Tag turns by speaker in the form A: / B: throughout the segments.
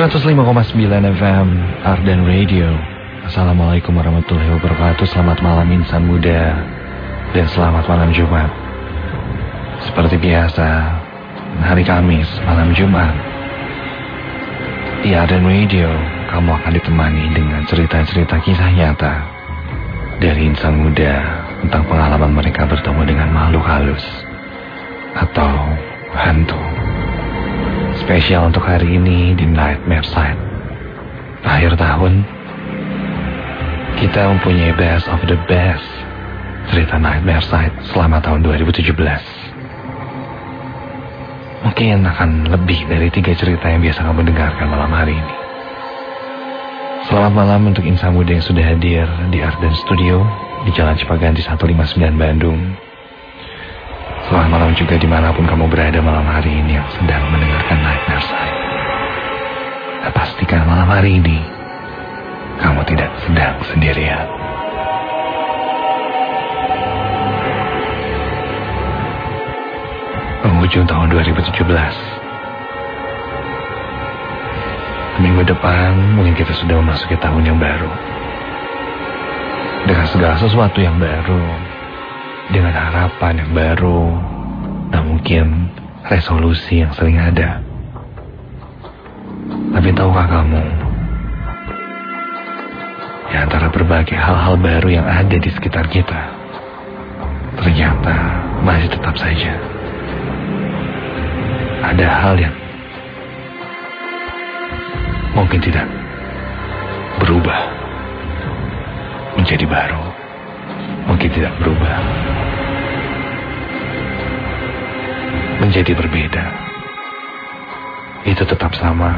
A: 105,9 FM Ardan Radio. Assalamualaikum warahmatullahi wabarakatuh. Selamat malam insan muda dan selamat malam Jumat. Seperti biasa, hari Kamis malam Jumat di Ardan Radio, kamu akan ditemani dengan cerita-cerita kisah nyata dari insan muda tentang pengalaman mereka bertemu dengan makhluk halus atau hantu. Spesial untuk hari ini di Nightmare Side. Akhir tahun, kita mempunyai best of the best cerita Nightmare Side selama tahun 2017. Mungkin akan lebih dari 3 cerita yang biasa kamu dengarkan malam hari ini. Selamat malam untuk insan muda yang sudah hadir di Ardan Studio di Jalan Cipaganti 159 Bandung. Selamat malam juga dimanapun kamu berada malam hari ini yang sedang mendengarkan Nightmare Side. Dan pastikan malam hari ini kamu tidak sedang sendirian. Penghujung tahun 2017. Minggu depan mungkin kita sudah memasuki tahun yang baru. Dengan segala sesuatu yang baru, dengan harapan yang baru, dan mungkin resolusi yang sering ada. Tapi tahukah kamu, di antara berbagai hal-hal baru yang ada di sekitar kita, ternyata masih tetap saja ada hal yang mungkin tidak berubah menjadi baru, mungkin tidak berubah menjadi berbeda. Itu tetap sama,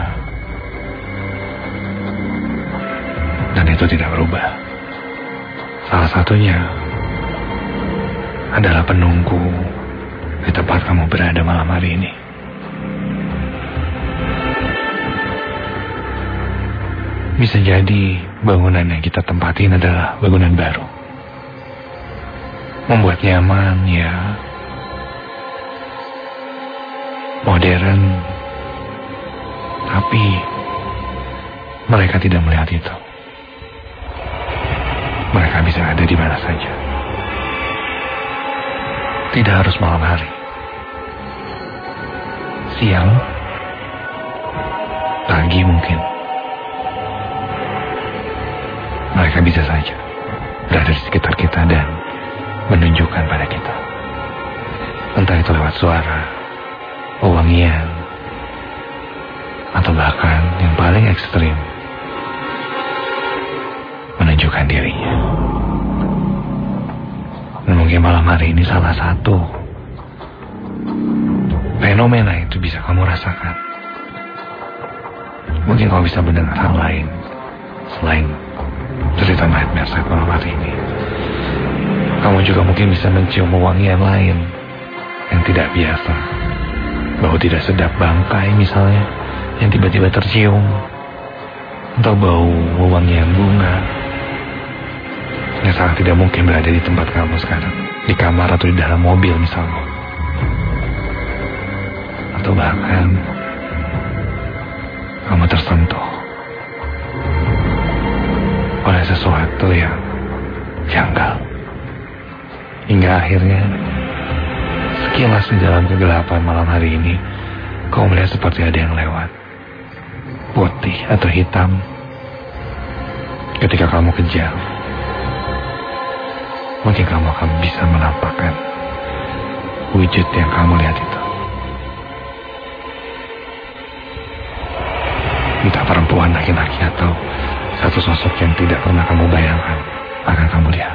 A: dan itu tidak berubah. Salah satunya adalah penunggu di tempat kamu berada malam hari ini. Bisa jadi bangunan yang kita tempatin adalah bangunan baru, membuat nyaman, ya, modern, tapi mereka tidak melihat itu. Mereka bisa ada di mana saja. Tidak harus malam hari, siang, pagi mungkin. Mereka bisa saja berada di sekitar kita dan menunjukkan pada kita. Entah itu lewat suara, pewangian, atau bahkan yang paling ekstrim, menunjukkan dirinya. Dan mungkin malam hari ini salah satu fenomena itu bisa kamu rasakan. Mungkin kamu bisa mendengar hal lain selain cerita Nightmare Side malam hari ini. Kamu juga mungkin bisa mencium pewangian lain yang tidak biasa. Bau tidak sedap bangkai misalnya yang tiba-tiba tercium, atau bau wewangian bunga yang sangat tidak mungkin berada di tempat kamu sekarang, di kamar atau di dalam mobil misalnya. Atau bahkan kamu tersentuh oleh sesuatu yang janggal, hingga akhirnya sekilas di dalam kegelapan malam hari ini kau melihat seperti ada yang lewat, putih atau hitam. Ketika kamu kejar, mungkin kamu akan bisa menampakkan wujud yang kamu lihat itu. Entah perempuan, laki-laki, atau satu sosok yang tidak pernah kamu bayangkan akan kamu lihat.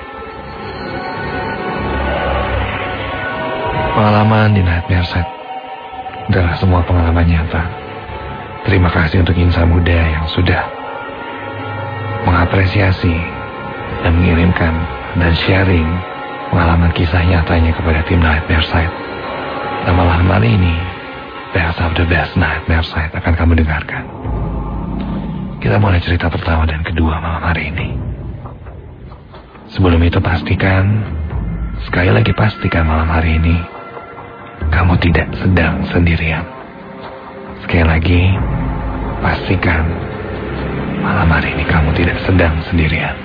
A: Pengalaman di Nightmare Side adalah semua pengalaman nyata. Terima kasih untuk insan muda yang sudah mengapresiasi dan mengirimkan dan sharing pengalaman kisah nyatanya kepada tim Nightmare Side. Dan malam hari ini, Best of the Best Nightmare Side akan kamu dengarkan. Kita mulai cerita pertama dan kedua malam hari ini. Sebelum itu sekali lagi pastikan malam hari ini kamu tidak sedang sendirian. Sekali lagi, pastikan malam hari ini kamu tidak sedang sendirian.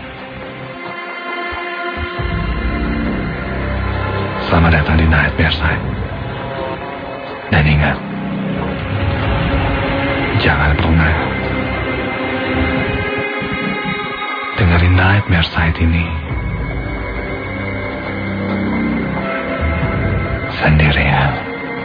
A: Selamat datang di Nightmare Side. Dan ingat, jangan pernah dengerin Nightmare Side ini sendirian.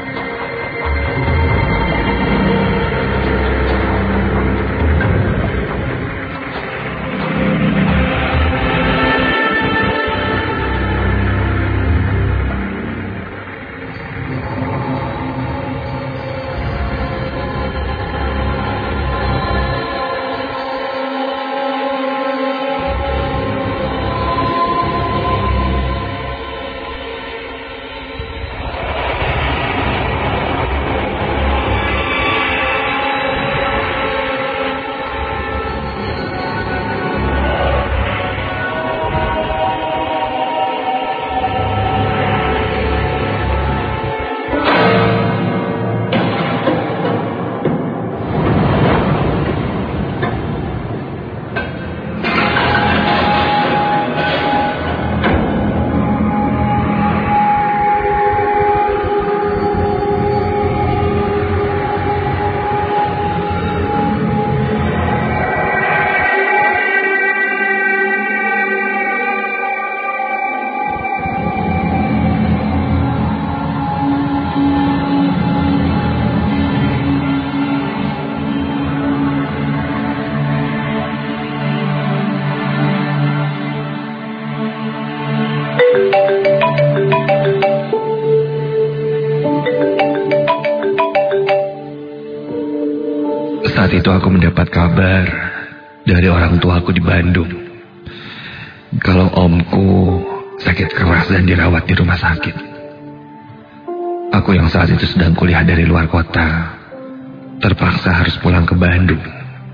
A: Saat itu aku mendapat kabar dari orang tuaku di Bandung kalau omku sakit keras dan dirawat di rumah sakit. Aku yang saat itu sedang kuliah dari luar kota terpaksa harus pulang ke Bandung.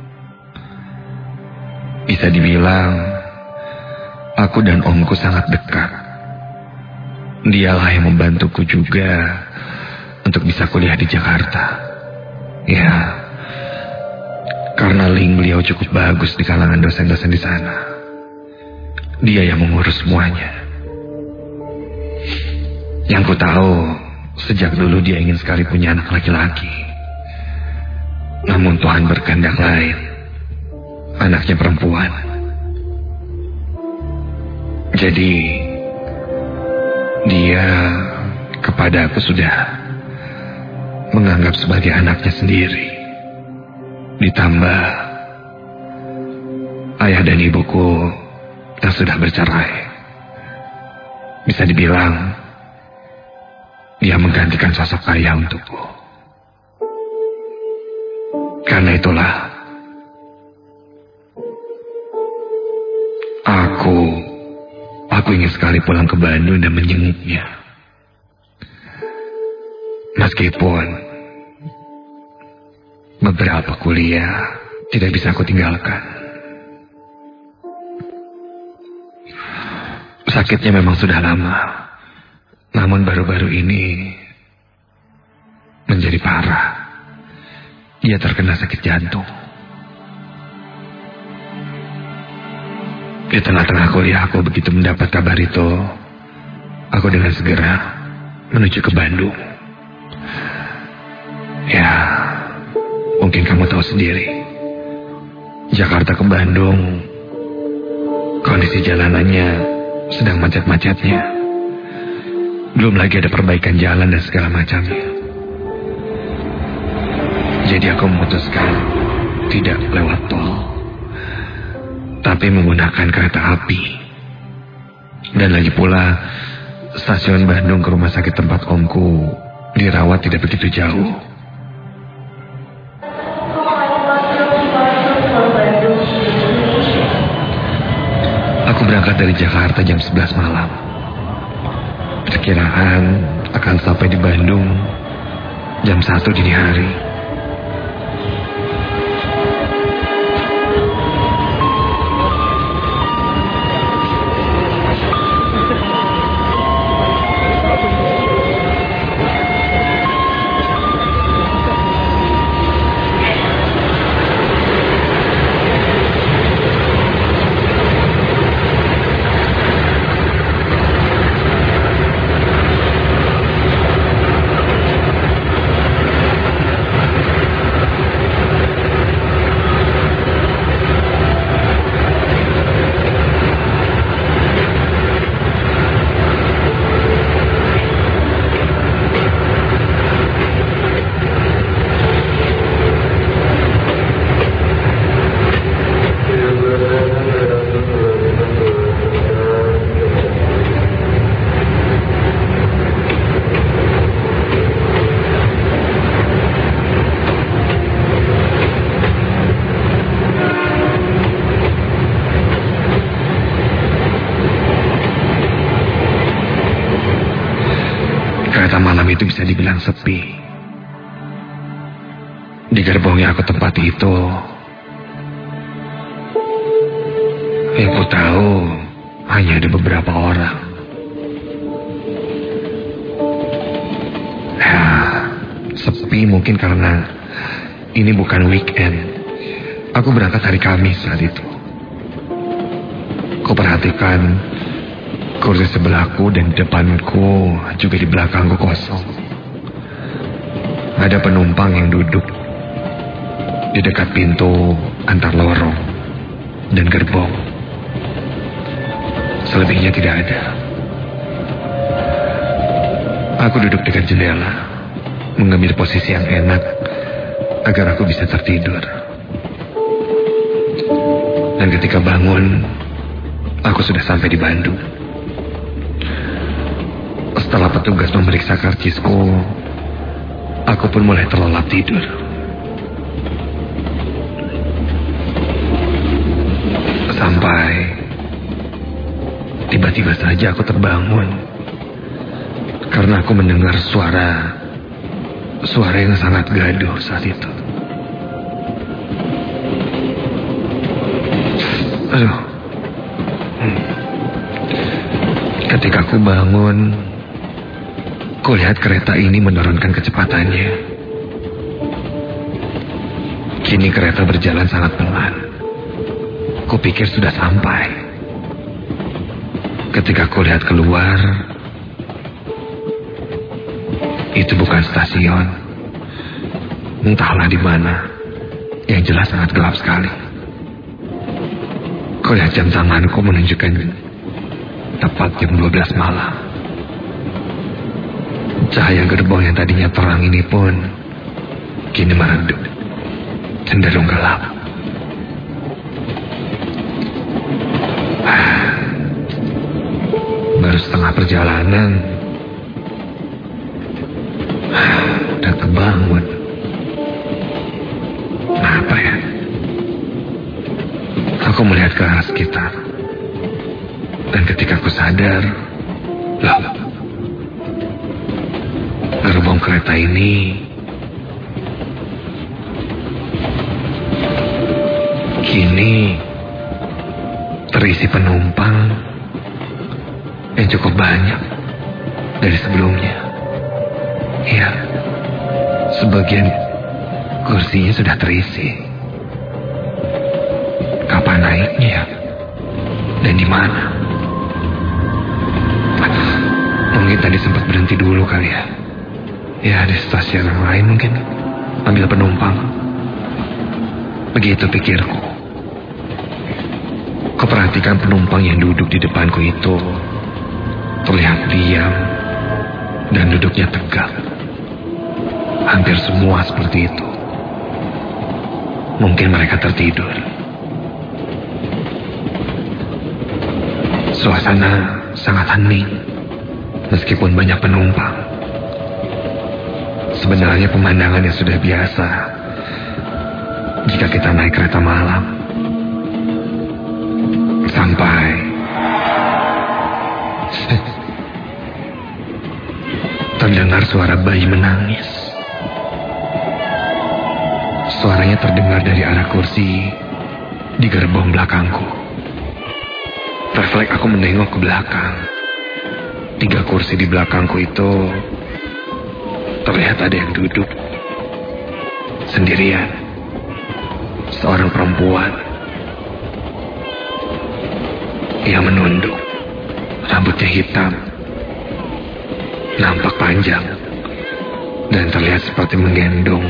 A: Bisa dibilang aku dan omku sangat dekat. Dialah yang membantuku juga untuk bisa kuliah di Jakarta. Ya, karena link beliau cukup bagus di kalangan dosen-dosen di sana. Dia yang mengurus semuanya. Yang ku tahu, sejak dulu dia ingin sekali punya anak laki-laki. Namun Tuhan berkehendak lain. Anaknya perempuan. Jadi, dia kepada aku sudah menganggap sebagai anaknya sendiri. Ditambah ayah dan ibuku yang sudah bercerai. Bisa dibilang dia menggantikan sosok ayah untukku. Karena itulah aku ingin sekali pulang ke Bandung dan menjenguknya. Meskipun beberapa kuliah tidak bisa aku tinggalkan. Sakitnya memang sudah lama, namun baru-baru ini menjadi parah. Dia terkena sakit jantung. Di tengah-tengah kuliah aku begitu mendapat kabar itu, aku dengan segera menuju ke Bandung. Ya, mungkin kamu tahu sendiri, Jakarta ke Bandung, kondisi jalanannya sedang macet-macetnya. Belum lagi ada perbaikan jalan dan segala macamnya. Jadi aku memutuskan tidak lewat tol, tapi menggunakan kereta api. Dan lagi pula, stasiun Bandung ke rumah sakit tempat omku dirawat tidak begitu jauh. Aku berangkat dari Jakarta jam 11 malam. Perkiraan akan sampai di Bandung jam 1 dini hari. Ternyata malam itu bisa dibilang sepi. Di gerbong yang aku tempati itu, yang ku tahu hanya ada beberapa orang. Ya, sepi mungkin karena ini bukan weekend. Aku berangkat hari Kamis saat itu. Ku perhatikan kursi sebelahku dan depanku juga di belakangku kosong. Ada penumpang yang duduk di dekat pintu antar lorong dan gerbong. Selebihnya tidak ada. Aku duduk dekat jendela, mengambil posisi yang enak agar aku bisa tertidur. Dan ketika bangun, aku sudah sampai di Bandung. Setelah petugas memeriksa karcisku, aku pun mulai terlelap tidur. Sampai tiba-tiba saja aku terbangun karena aku mendengar suara yang sangat gaduh saat itu. Aduh. Ketika aku bangun, kulihat kereta ini menurunkan kecepatannya. Kini kereta berjalan sangat pelan. Kupikir sudah sampai. Ketika kulihat keluar, itu bukan stasiun. Entahlah di mana. Yang jelas sangat gelap sekali. Kulihat jam tanganku menunjukkan tepat jam 12 malam. Cahaya gerbong yang tadinya terang ini pun kini meredup, cenderung gelap. Baru setengah perjalanan, udah kebangun. Kenapa ya? Aku melihat ke arah sekitar. Dan ketika aku sadar, loh, gerbong kereta ini kini terisi penumpang yang cukup banyak dari sebelumnya. Ya, sebagian kursinya sudah terisi. Kapan naiknya ya? Dan di mana? Mungkin tadi sempat berhenti dulu kali ya. Ya, di stasiun yang lain mungkin. Ambil penumpang. Begitu pikirku. Kuperhatikan penumpang yang duduk di depanku itu terlihat diam dan duduknya tegak. Hampir semua seperti itu. Mungkin mereka tertidur. Suasana sangat hening, meskipun banyak penumpang. Sebenarnya pemandangan yang sudah biasa jika kita naik kereta malam. Sampai terdengar suara bayi menangis. Suaranya terdengar dari arah kursi di gerbong belakangku. Refleks aku menengok ke belakang. 3 kursi di belakangku itu terlihat ada yang duduk sendirian. Seorang perempuan yang menunduk, rambutnya hitam, nampak panjang, dan terlihat seperti menggendong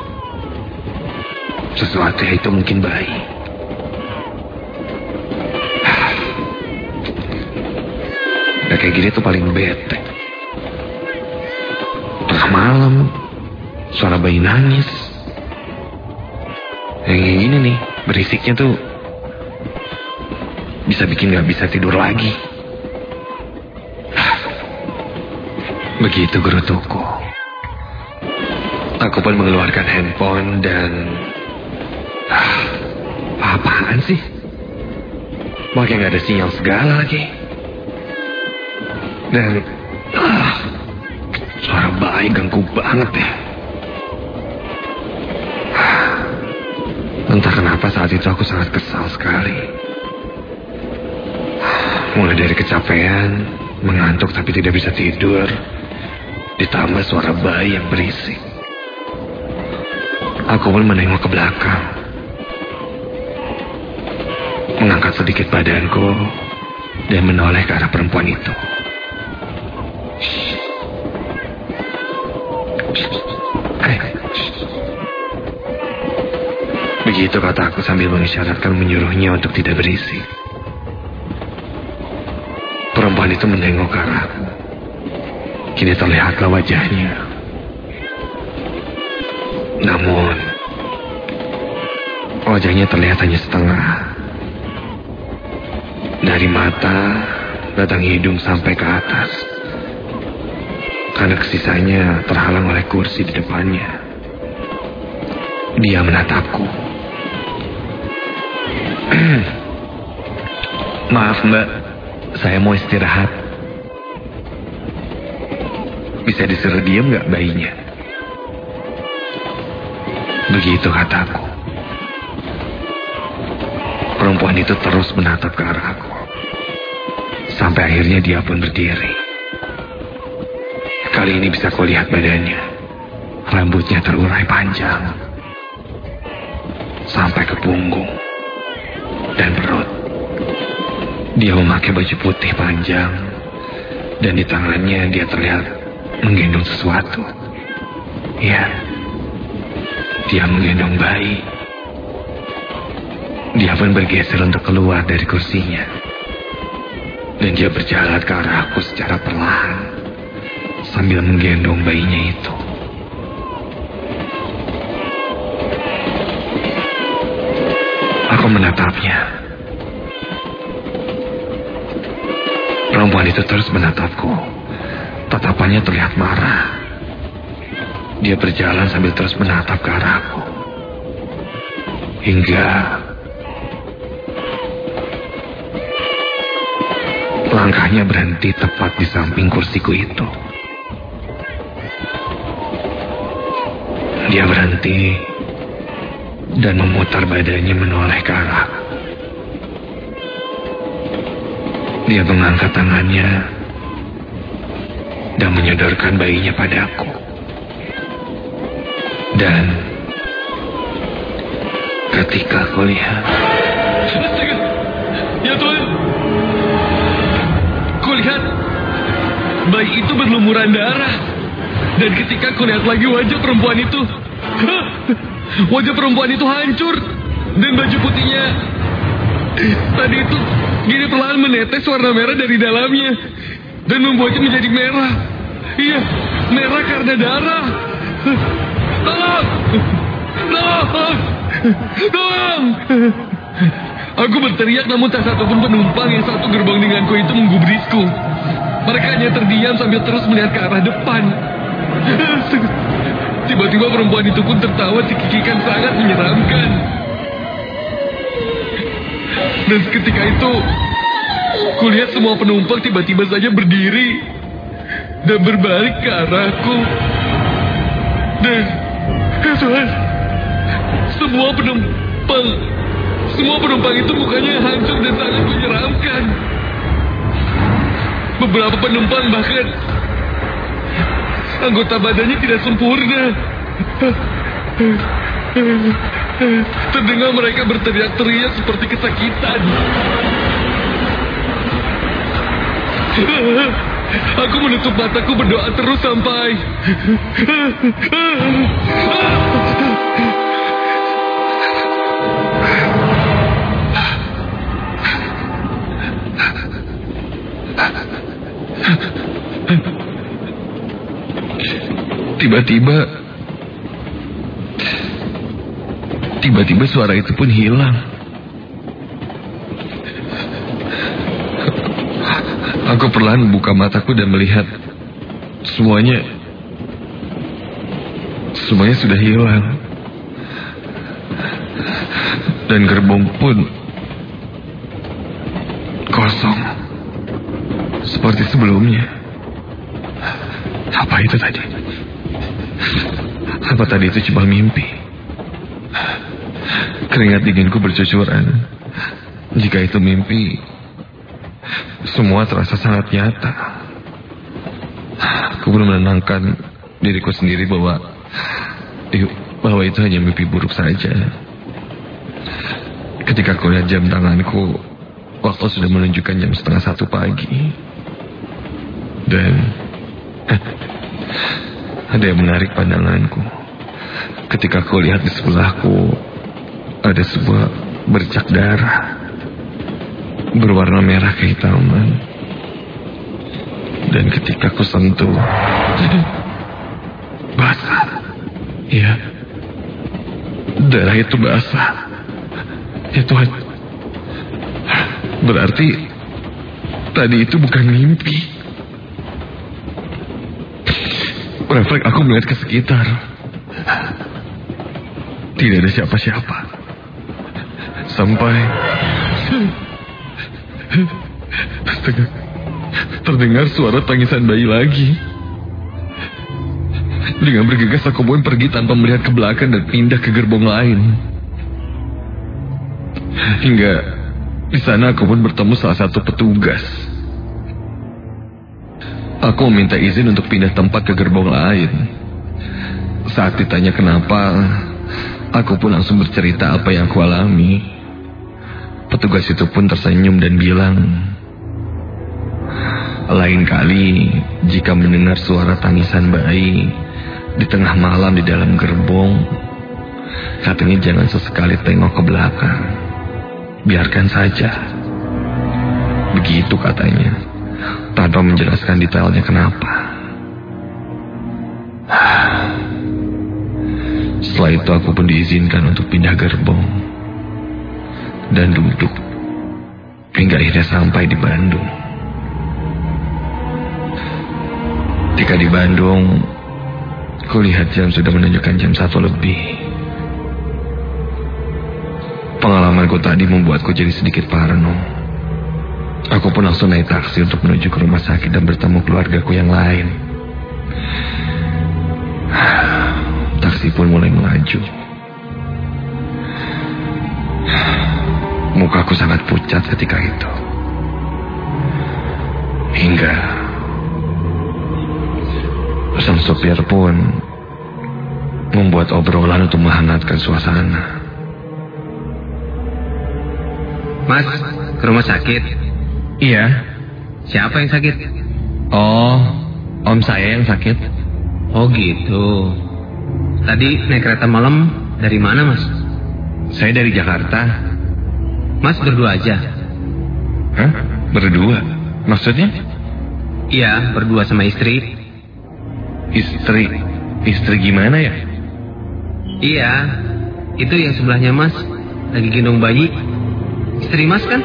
A: sesuatu, itu mungkin bayi. Udah kayak gini tuh paling bete. Tengah malam, suara bayi nangis. Yang kayak gini nih, berisiknya tuh bisa bikin gak bisa tidur lagi. Begitu gerutuku. Aku pun mengeluarkan handphone dan apaan sih? Makanya gak ada sinyal segala lagi. Dan Suara bayi ganggu banget ya. Entah kenapa saat itu aku sangat kesal sekali. Mulai dari kecapean, mengantuk tapi tidak bisa tidur, ditambah suara bayi yang berisik. Aku pun menengok ke belakang, mengangkat sedikit badanku dan menoleh ke arah perempuan itu. Begitu kataku sambil mengisyaratkan menyuruhnya untuk tidak berisik. Perempuan itu menengok ke arahku. Kini terlihatlah wajahnya. Namun, wajahnya terlihat hanya setengah. Dari mata, batang hidung sampai ke atas. Karena sisanya terhalang oleh kursi di depannya. Dia menatapku. Maaf mbak, saya mau istirahat. Bisa disuruh diam gak bayinya? Begitu kataku. Perempuan itu terus menatap ke arah aku. Sampai akhirnya dia pun berdiri. Kali ini bisa kulihat badannya. Rambutnya terurai panjang sampai ke punggung dan perut. Dia memakai baju putih panjang, dan di tangannya dia terlihat menggendong sesuatu. Ya, dia menggendong bayi. Dia pun bergeser untuk keluar dari kursinya, dan dia berjalan ke arahku secara perlahan sambil menggendong bayinya itu. Aku menatapnya. Perempuan itu terus menatapku. Tatapannya terlihat marah. Dia berjalan sambil terus menatap ke arahku. Hingga langkahnya berhenti tepat di samping kursiku itu. Dia berhenti dan memutar badannya menoleh ke arahku. Dia mengangkat tangannya dan menyodorkan bayinya padaku. Dan ketika aku lihat,
B: ya Tuhan, kulihat bayi itu berlumuran darah. Dan ketika kulihat lagi wajah perempuan itu, wajah perempuan itu hancur. Dan baju putihnya tadi itu gini perlahan menetes warna merah dari dalamnya dan membuatnya menjadi merah. Iya, merah karena darah. Tolong! Tolong! Tolong! Aku berteriak namun tak satu pun penumpang yang satu gerbong denganku itu menggubrisku. Mereka hanya terdiam sambil terus melihat ke arah depan. Tiba-tiba perempuan itu pun tertawa cekikikan sangat menyeramkan. Dan ketika itu, kulihat semua penumpang tiba-tiba saja berdiri dan berbalik ke arahku. Dan, Tuhan, semua penumpang itu mukanya hancur dan sangat menyeramkan. Beberapa penumpang bahkan anggota badannya tidak sempurna. Terdengar mereka berteriak-teriak seperti kesakitan. Aku menutup mataku berdoa terus sampai Tiba-tiba suara itu pun hilang. Aku perlahan membuka mataku dan melihat semuanya sudah hilang. Dan gerbong pun kosong seperti sebelumnya. Apa itu tadi? Apa tadi itu cuma mimpi? Keringat dinganku bercucuran. Jika itu mimpi, semua terasa sangat nyata. Aku belum menenangkan diriku sendiri bahwa itu hanya mimpi buruk saja. Ketika aku lihat jam tanganku, waktu sudah menunjukkan jam 12:30 pagi. Dan ada yang menarik pandanganku. Ketika aku lihat di sebelahku, ada sebuah bercak darah berwarna merah kehitaman. Dan ketika aku sentuh, basah. Ya, darah itu basah. Ya Tuhan, berarti tadi itu bukan mimpi. Refleks aku melihat ke sekitar. Tidak ada siapa-siapa. Sampai terdengar suara tangisan bayi lagi. Dengan bergegas aku pun pergi tanpa melihat ke belakang dan pindah ke gerbong lain. Hingga di sana aku pun bertemu salah satu petugas. Aku meminta izin untuk pindah tempat ke gerbong lain. Saat ditanya kenapa, aku pun langsung bercerita apa yang aku alami. Petugas itu pun tersenyum dan bilang, lain kali jika mendengar suara tangisan bayi di tengah malam di dalam gerbong, katanya jangan sesekali tengok ke belakang. Biarkan saja. Begitu katanya, tanpa menjelaskan detailnya kenapa. Setelah itu aku pun diizinkan untuk pindah gerbong dan duduk hingga akhirnya sampai di Bandung. Ketika di Bandung, kulihat jam sudah menunjukkan jam 1 lebih. Pengalamanku tadi membuatku jadi sedikit parno. Aku pun langsung naik taksi untuk menuju ke rumah sakit dan bertemu keluargaku yang lain. Taksi pun mulai melaju. Mukaku sangat pucat ketika itu. Hingga sang sopir pun membuat obrolan untuk menghangatkan suasana.
C: Mas, ke rumah sakit?
B: Iya.
C: Siapa yang sakit?
B: Oh, om saya yang sakit.
C: Oh gitu. Tadi naik kereta malam dari mana, Mas?
B: Saya dari Jakarta.
C: Mas berdua aja?
B: Hah? Berdua? Maksudnya?
C: Iya, berdua sama istri.
B: Istri gimana ya?
C: Iya, itu yang sebelahnya Mas, lagi gendong bayi. Istri Mas kan?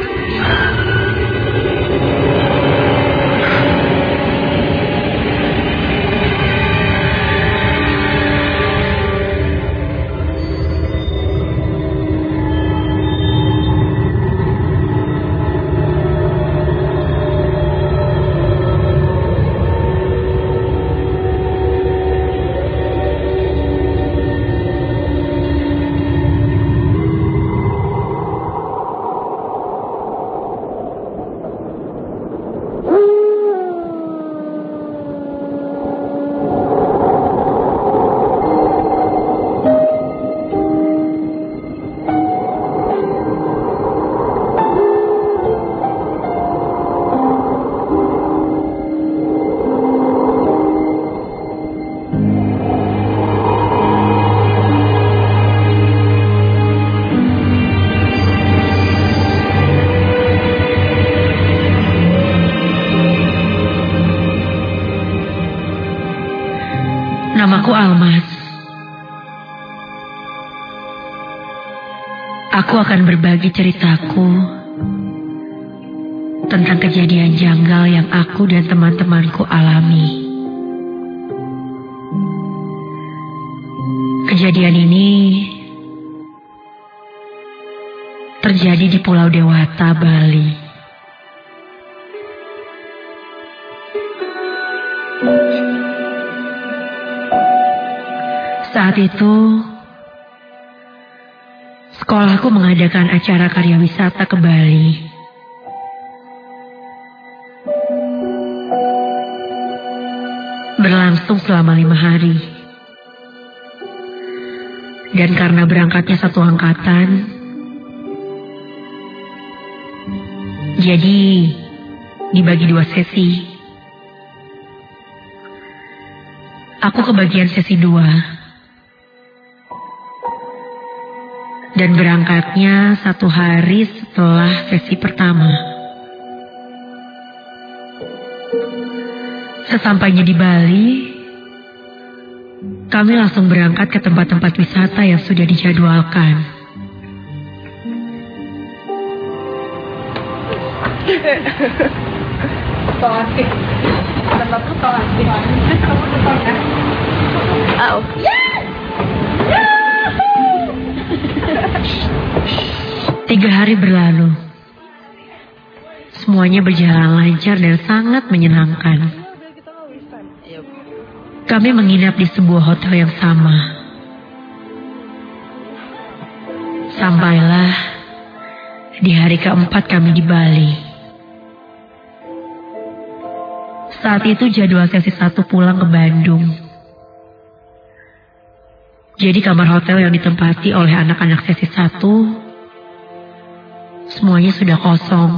D: Namaku Almas. Aku akan berbagi ceritaku tentang kejadian janggal yang aku dan teman-temanku alami. Kejadian ini terjadi di Pulau Dewata, Bali. Saat itu, sekolahku mengadakan acara karya wisata ke Bali. Berlangsung selama 5 hari. Dan karena berangkatnya satu angkatan, jadi dibagi 2 sesi. Aku kebagian sesi 2. Dan berangkatnya 1 hari setelah sesi pertama. Sesampainya di Bali, kami langsung berangkat ke tempat-tempat wisata yang sudah dijadwalkan.
E: Oh.
D: 3 hari berlalu. Semuanya berjalan lancar dan sangat menyenangkan. Kami menginap di sebuah hotel yang sama. Sampailah di hari keempat kami di Bali. Saat itu jadwal sesi 1 pulang ke Bandung. Jadi kamar hotel yang ditempati oleh anak-anak sesi 1 semuanya sudah kosong.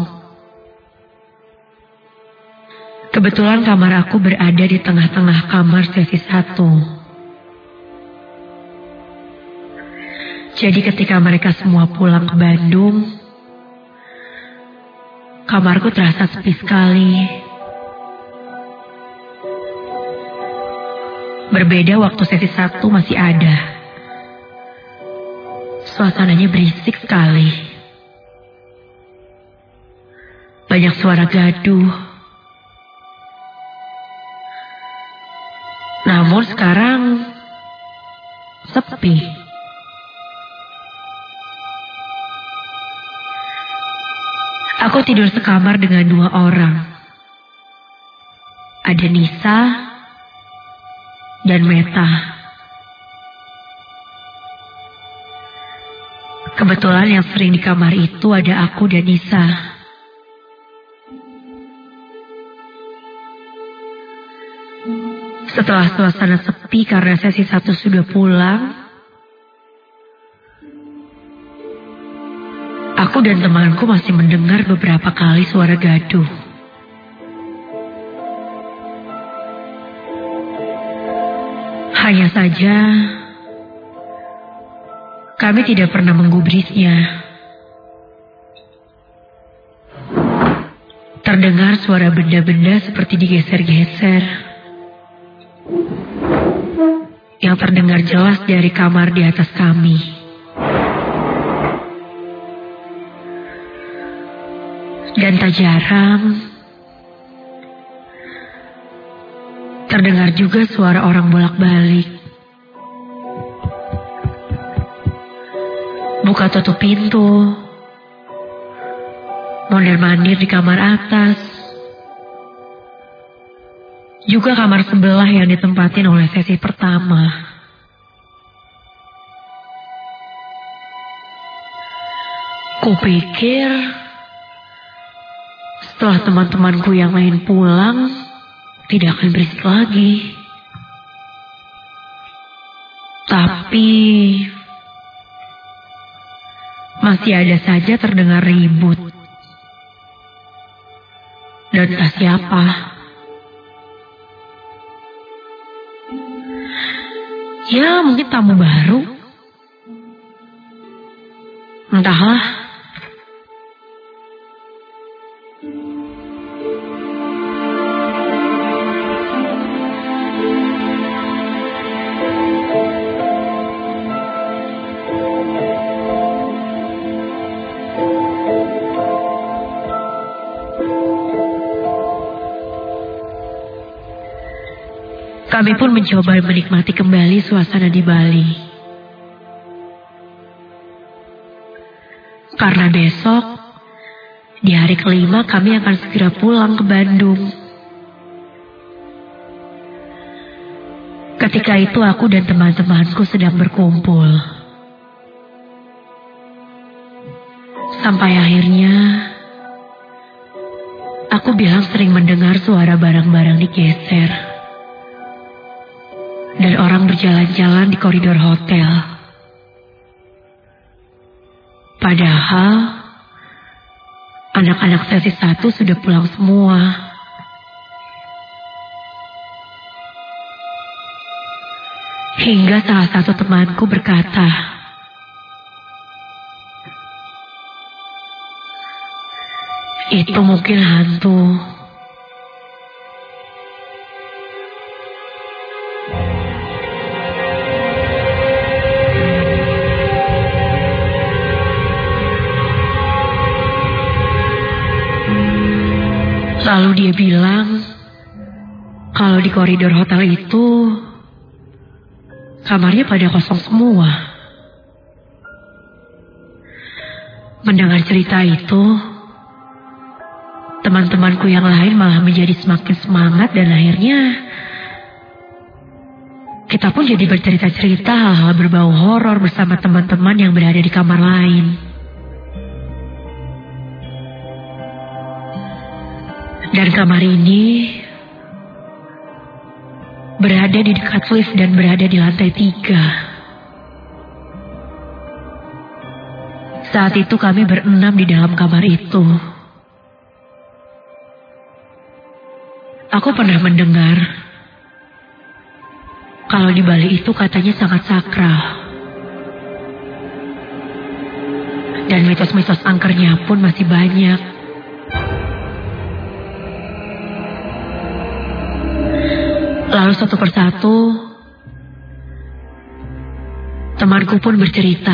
D: Kebetulan kamar aku berada di tengah-tengah kamar sesi 1. Jadi ketika mereka semua pulang ke Bandung, kamarku terasa sepi sekali. Berbeda waktu sesi 1 masih ada. Suasananya berisik sekali. Banyak suara gaduh. Namun sekarang sepi. Aku tidur sekamar dengan 2 orang. Ada Nisa dan Meta. Kebetulan yang sering di kamar itu ada aku dan Nisa. Setelah suasana sepi karena sesi 1 sudah pulang, aku dan temanku masih mendengar beberapa kali suara gaduh. Hanya saja, kami tidak pernah menggubrisnya. Terdengar suara benda-benda seperti digeser-geser. Yang terdengar jelas dari kamar di atas kami. Dan tak jarang terdengar juga suara orang bolak-balik. Buka tutup pintu, mondar-mandir di kamar atas. Juga kamar sebelah yang ditempatin oleh sesi pertama. Kupikir setelah teman-temanku yang lain pulang, tidak akan berisik lagi. Tapi masih ada saja terdengar ribut. Dan tak siapa. Ya, mungkin tamu baru. Entahlah. Kami pun mencoba menikmati kembali suasana di Bali. Karena besok, di hari kelima kami akan segera pulang ke Bandung. Ketika itu aku dan teman-temanku sedang berkumpul. Sampai akhirnya, aku bilang sering mendengar suara barang-barang digeser. Dan orang berjalan-jalan di koridor hotel. Padahal, anak-anak sesi 1 sudah pulang semua. Hingga salah satu temanku berkata, "Itu mungkin hantu." Lalu dia bilang, kalau di koridor hotel itu, kamarnya pada kosong semua. Mendengar cerita itu, teman-temanku yang lain malah menjadi semakin semangat dan akhirnya kita pun jadi bercerita-cerita hal-hal berbau horor bersama teman-teman yang berada di kamar lain. Dan kamar ini berada di dekat lift dan berada di lantai 3. Saat itu kami berenam di dalam kamar itu. Aku pernah mendengar kalau di Bali itu katanya sangat sakral. Dan mitos-mitos angkernya pun masih banyak. Lalu satu persatu, temanku pun bercerita.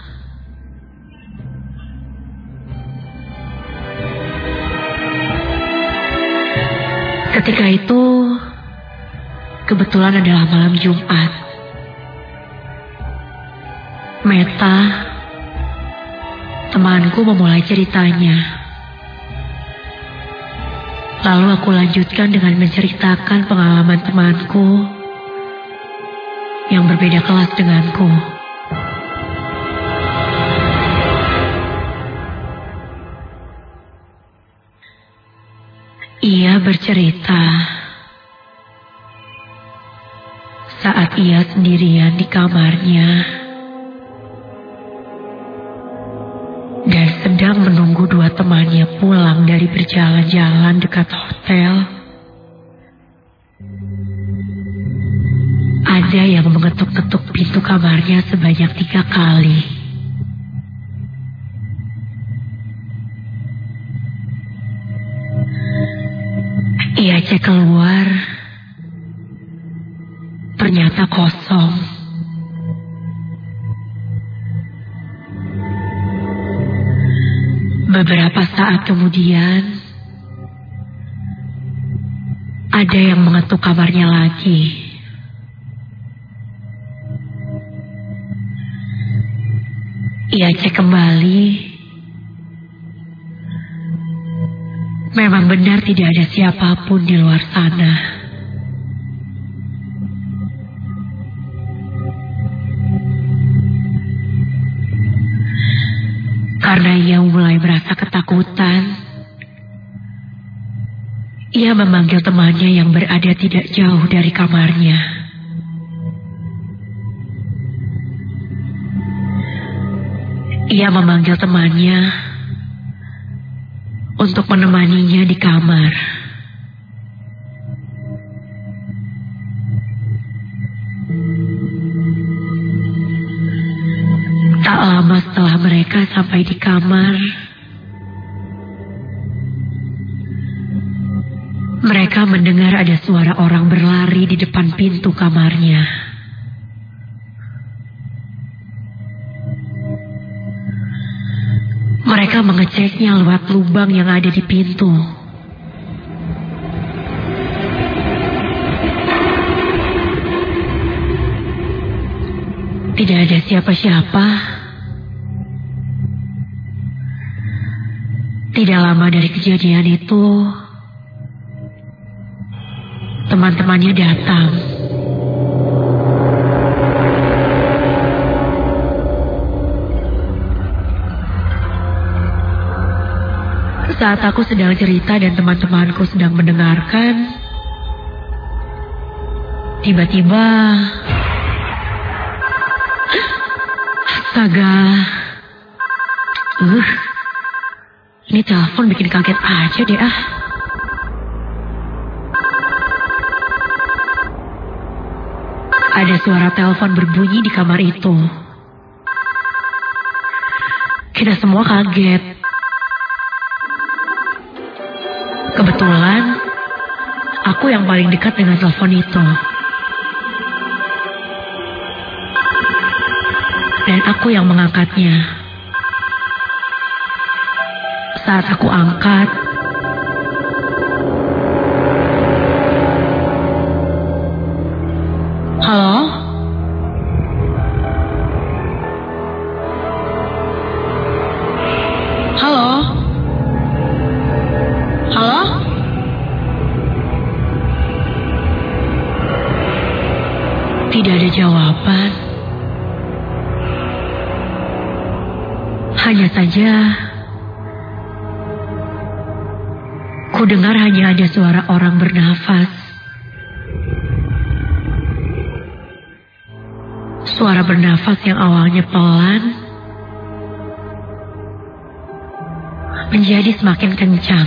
D: Ketika itu, kebetulan adalah malam Jumat. Meta, temanku memulai ceritanya. Lalu aku lanjutkan dengan menceritakan pengalaman temanku yang berbeda kelas denganku. Ia bercerita saat ia sendirian di kamarnya dan sedang menunggu 2 temannya pulang dari berjalan-jalan dekat hotel. Ada yang mengetuk-ketuk pintu kamarnya sebanyak 3 kali. Ia cek keluar, ternyata kosong. Beberapa saat kemudian, ada yang mengetuk kamarnya lagi. Ia cek kembali. Memang benar tidak ada siapapun di luar sana. Karena ia mulai merasa ketakutan, ia memanggil temannya yang berada tidak jauh dari kamarnya. Ia memanggil temannya untuk menemaninya di kamar. Tak lama setelah mereka sampai di kamar, mereka mendengar ada suara orang berlari di depan pintu kamarnya. Mereka mengeceknya lewat lubang yang ada di pintu. Tidak ada siapa-siapa. Tidak lama dari kejadian itu, teman-temannya datang. Saat aku sedang cerita dan teman-temanku sedang mendengarkan, tiba-tiba, astaga, ini telepon bikin kaget aja deh ah. Ada suara telepon berbunyi di kamar itu. Kita semua kaget. Kebetulan, aku yang paling dekat dengan telepon itu. Dan aku yang mengangkatnya. Saat aku angkat, halo? Halo? Halo? Tidak ada jawaban. Hanya saja, ku dengar hanya ada suara orang bernafas. Suara bernafas yang awalnya pelan, menjadi semakin kencang.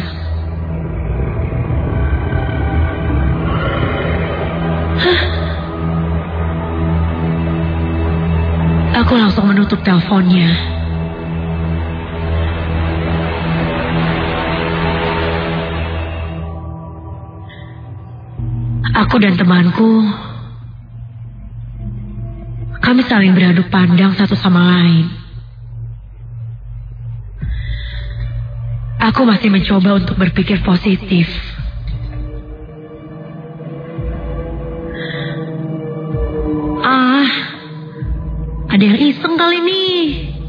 D: Aku langsung menutup teleponnya. Aku dan temanku, kami saling beradu pandang satu sama lain. Aku masih mencoba untuk berpikir positif. Ada yang iseng kali nih.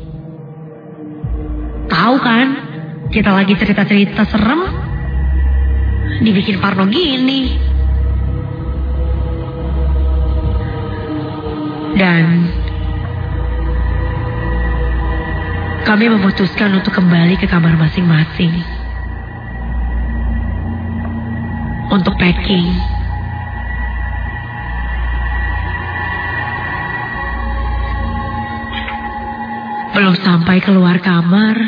D: Tahu kan, kita lagi cerita-cerita serem, dibikin parno gini. Dan kami memutuskan untuk kembali ke kamar masing-masing untuk packing. Belum sampai keluar kamar,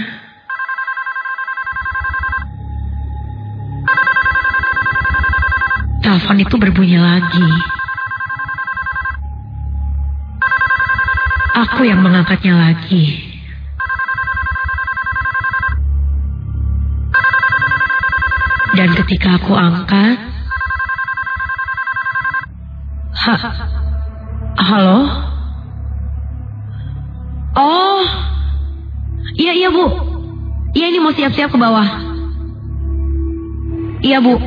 D: telepon itu berbunyi lagi. Aku yang mengangkatnya lagi. Dan ketika aku angkat, halo? Oh, iya Bu. Iya, ini mau siap-siap ke bawah. Iya Bu.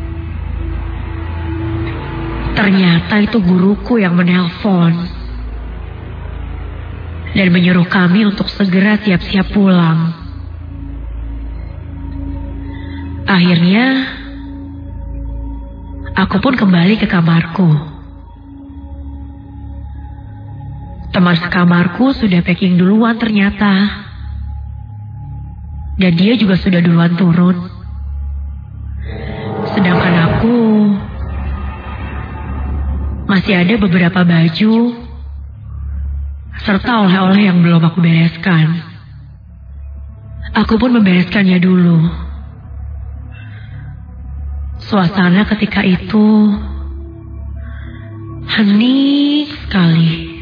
D: Ternyata itu guruku yang menelpon dan menyuruh kami untuk segera siap-siap pulang. Akhirnya, aku pun kembali ke kamarku. Teman sekamarku sudah packing duluan ternyata. Dan dia juga sudah duluan turun. Sedangkan aku masih ada beberapa baju serta oleh-oleh yang belum aku bereskan. Aku pun membereskannya dulu. Suasana ketika itu hening sekali.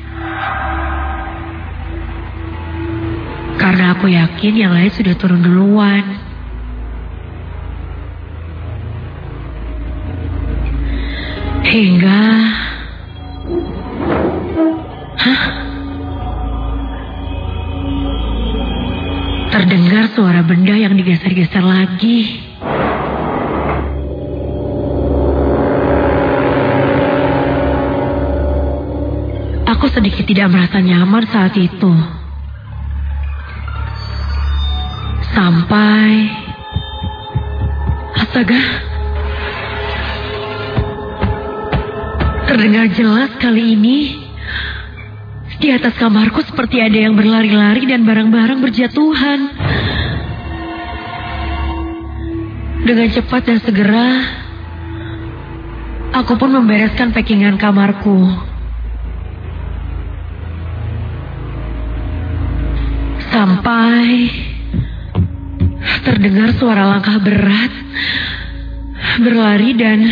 D: Karena aku yakin yang lain sudah turun duluan. Hingga... terdengar suara benda yang digeser-geser lagi. Aku sedikit tidak merasa nyaman saat itu. Sampai... astaga. Terdengar jelas kali ini. Di atas kamarku seperti ada yang berlari-lari dan barang-barang berjatuhan. Dengan cepat dan segera, aku pun membereskan packingan kamarku. Sampai terdengar suara langkah berat berlari dan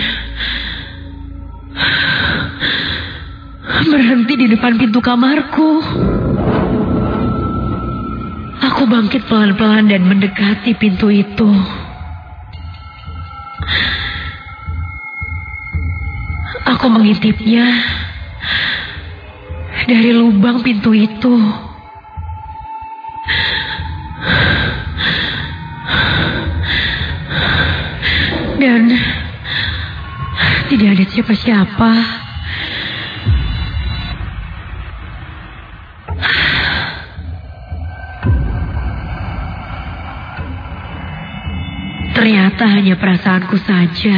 D: berhenti di depan pintu kamarku. Aku bangkit pelan-pelan dan mendekati pintu itu. Aku mengintipnya dari lubang pintu itu. Dan tidak ada siapa-siapa. Ternyata hanya perasaanku saja.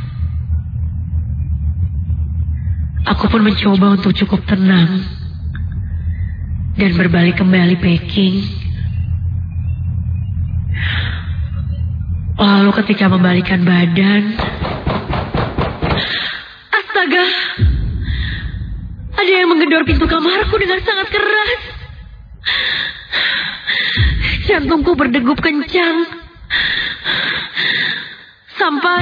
D: Aku pun mencoba untuk cukup tenang dan berbalik kembali packing. Lalu ketika membalikkan badan, astaga, ada yang menggedor pintu kamarku dengan sangat keras. Jantungku berdegup kencang. Sampai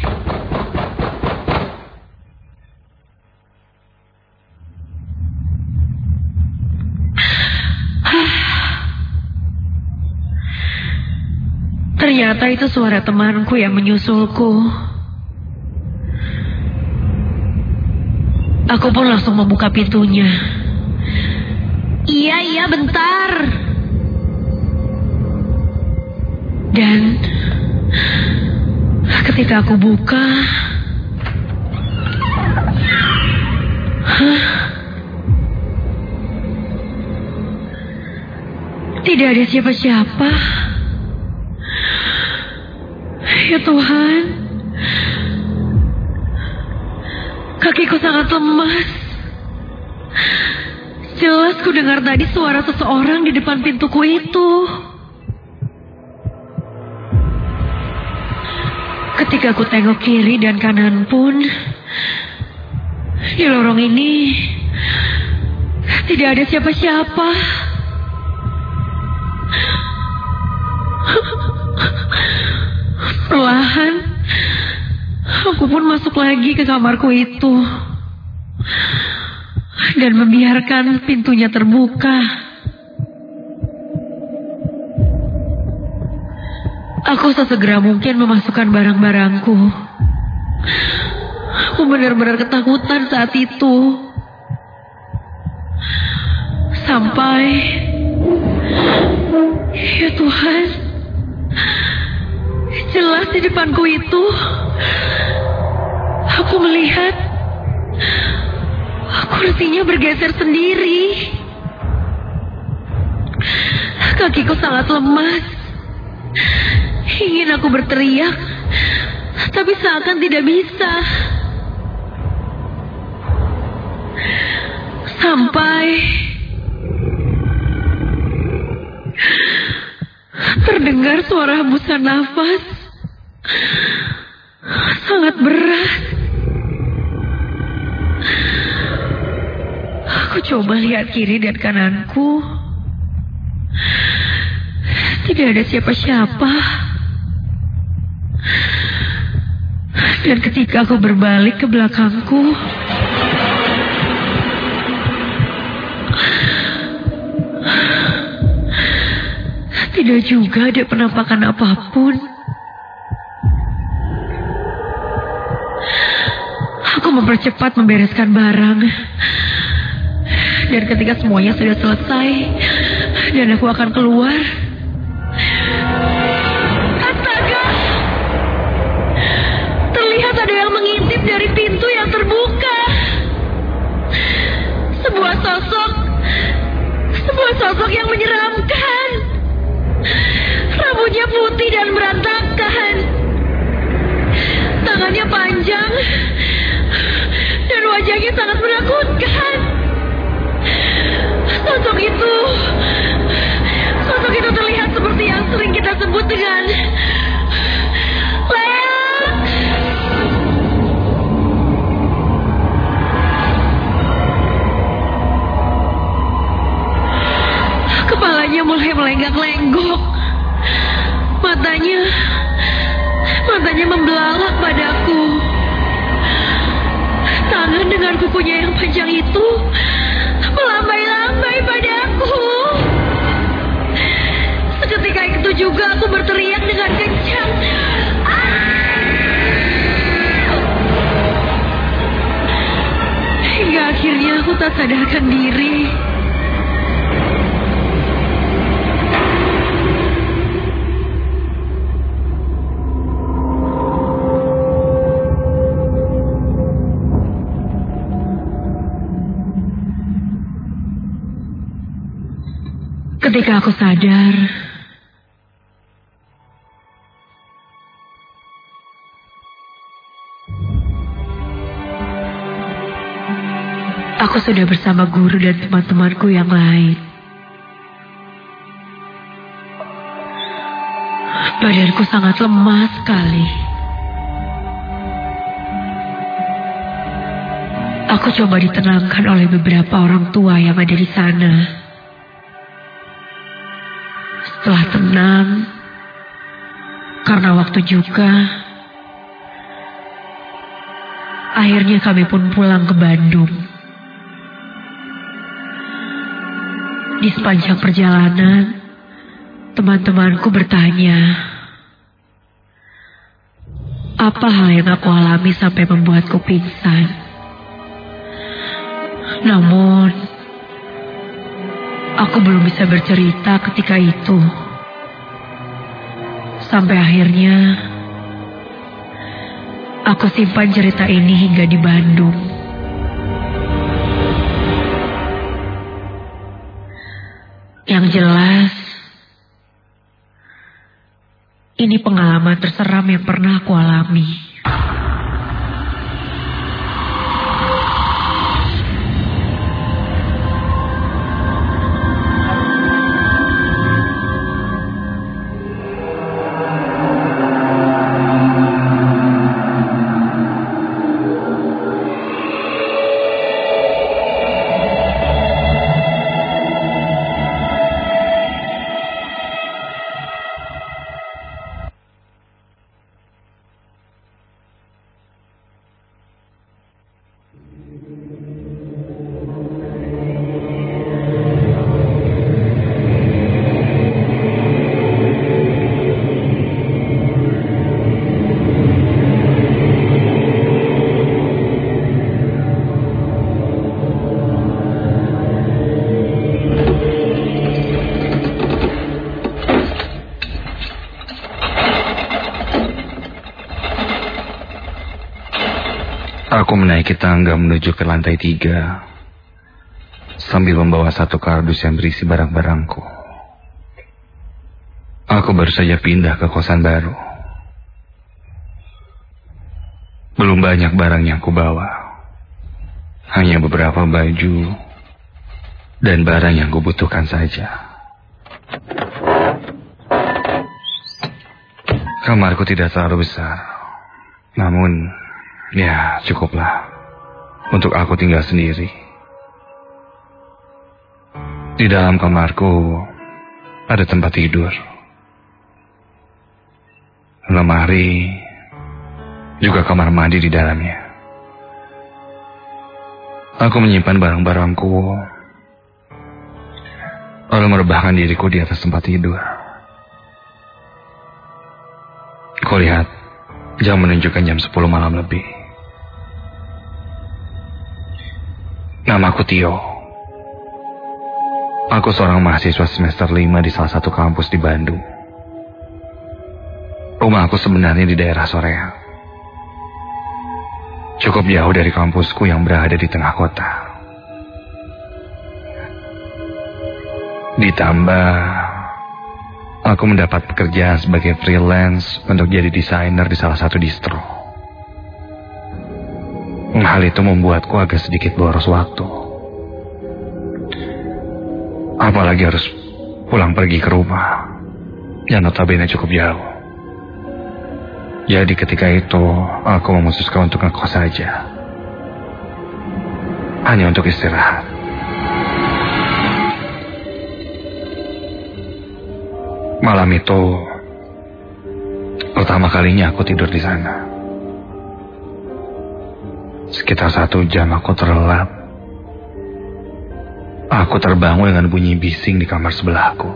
D: ternyata itu suara temanku yang menyusulku. Aku pun langsung membuka pintunya. Iya, bentar. Dan ketika aku buka, tidak ada siapa-siapa. Ya Tuhan, kakiku sangat lemas. Jelas ku dengar tadi suara seseorang di depan pintuku itu. Ketika aku tengok kiri dan kanan pun, di lorong ini tidak ada siapa-siapa. Perlahan, aku pun masuk lagi ke kamarku itu dan membiarkan pintunya terbuka. Aku sesegera mungkin memasukkan barang-barangku. Aku benar-benar ketakutan saat itu. Sampai, ya Tuhan, jelas di depanku itu, aku melihat kursinya bergeser sendiri. Kakiku sangat lemas. Ingin aku berteriak, tapi seakan tidak bisa. Sampai terdengar suara hembusan nafas sangat berat. Aku coba lihat kiri dan kananku. Tidak ada siapa-siapa. Dan ketika aku berbalik ke belakangku, tidak juga ada penampakan apapun. Aku mempercepat membereskan barang. Dan ketika semuanya sudah selesai dan aku akan keluar, astaga! Terlihat ada yang mengintip dari pintu yang terbuka. Sebuah sosok yang menyeramkan. Rambutnya putih dan berantakan. Tangannya panjang dan wajahnya sangat menakutkan. Sosok itu terlihat seperti yang sering kita sebut dengan melenggak-lenggok. Matanya membelalak padaku. Tangan dengan kukunya yang panjang itu melambai-lambai padaku. Seketika itu juga aku berteriak dengan kencang. Hingga akhirnya aku tak sadarkan diri. Ketika aku sadar, aku sudah bersama guru dan teman-temanku yang lain. Badanku sangat lemah sekali. Aku coba ditenangkan oleh beberapa orang tua yang ada di sana. Setelah tenang, karena waktu juga, akhirnya kami pun pulang ke Bandung. Di sepanjang perjalanan, teman-temanku bertanya, apa hal yang aku alami sampai membuatku pingsan. Namun, aku belum bisa bercerita ketika itu. Sampai akhirnya, aku simpan cerita ini hingga di Bandung. Yang jelas, ini pengalaman terseram yang pernah aku alami.
A: Aku menaiki tangga menuju ke lantai 3 sambil membawa satu kardus yang berisi barang-barangku. Aku baru saja pindah ke kosan baru. Belum banyak barang yang kubawa. Hanya beberapa baju dan barang yang kubutuhkan saja. Kamarku tidak terlalu besar. Namun, ya, cukuplah untuk aku tinggal sendiri. Di dalam kamarku ada tempat tidur, lemari, juga kamar mandi di dalamnya. Aku menyimpan barang-barangku, lalu merebahkan diriku di atas tempat tidur. Kulihat jam menunjukkan jam 10 malam lebih. Namaku Tio. Aku seorang mahasiswa semester 5 di salah satu kampus di Bandung. Rumah aku sebenarnya di daerah Soreang. Cukup jauh dari kampusku yang berada di tengah kota. Ditambah, aku mendapat pekerjaan sebagai freelance untuk jadi desainer di salah satu distro. Hal itu membuatku agak sedikit boros waktu. Apalagi harus pulang pergi ke rumah yang notabene cukup jauh. Jadi ketika itu aku memutuskan untuk ngekos saja. Hanya untuk istirahat. Malam itu pertama kalinya aku tidur di sana. Sekitar 1 jam aku terlelap. Aku terbangun dengan bunyi bising di kamar sebelahku.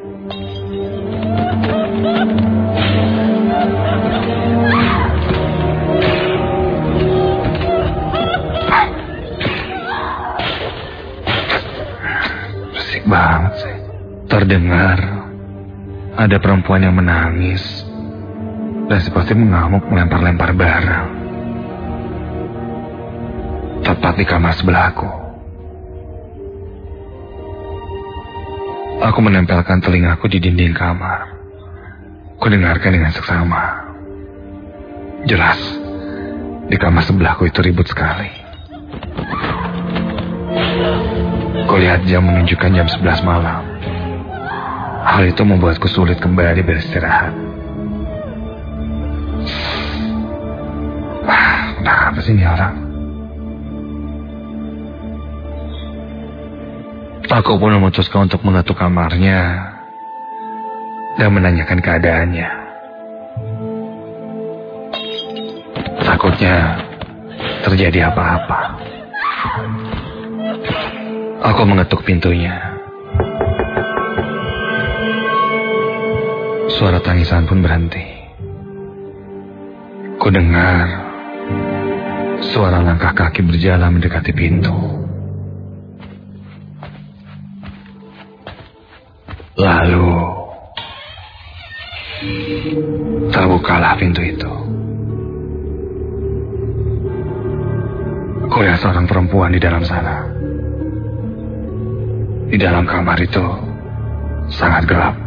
A: Berisik banget sih. Terdengar ada perempuan yang menangis dan seperti mengamuk melempar-lempar barang. Tepat di kamar sebelahku. Aku menempelkan telingaku di dinding kamar. Kudengarkan dengan seksama. Jelas, di kamar sebelahku itu ribut sekali. Kulihat jam menunjukkan jam 11 malam. Hal itu membuatku sulit kembali beristirahat. Kenapa sih ini orang? Aku pun memutuskan untuk mengetuk kamarnya dan menanyakan keadaannya. Takutnya terjadi apa-apa. Aku mengetuk pintunya. Suara tangisan pun berhenti. Kudengar suara langkah kaki berjalan mendekati pintu. Lalu terbukalah pintu itu. Kulihat seorang perempuan di dalam sana. Di dalam kamar itu sangat gelap.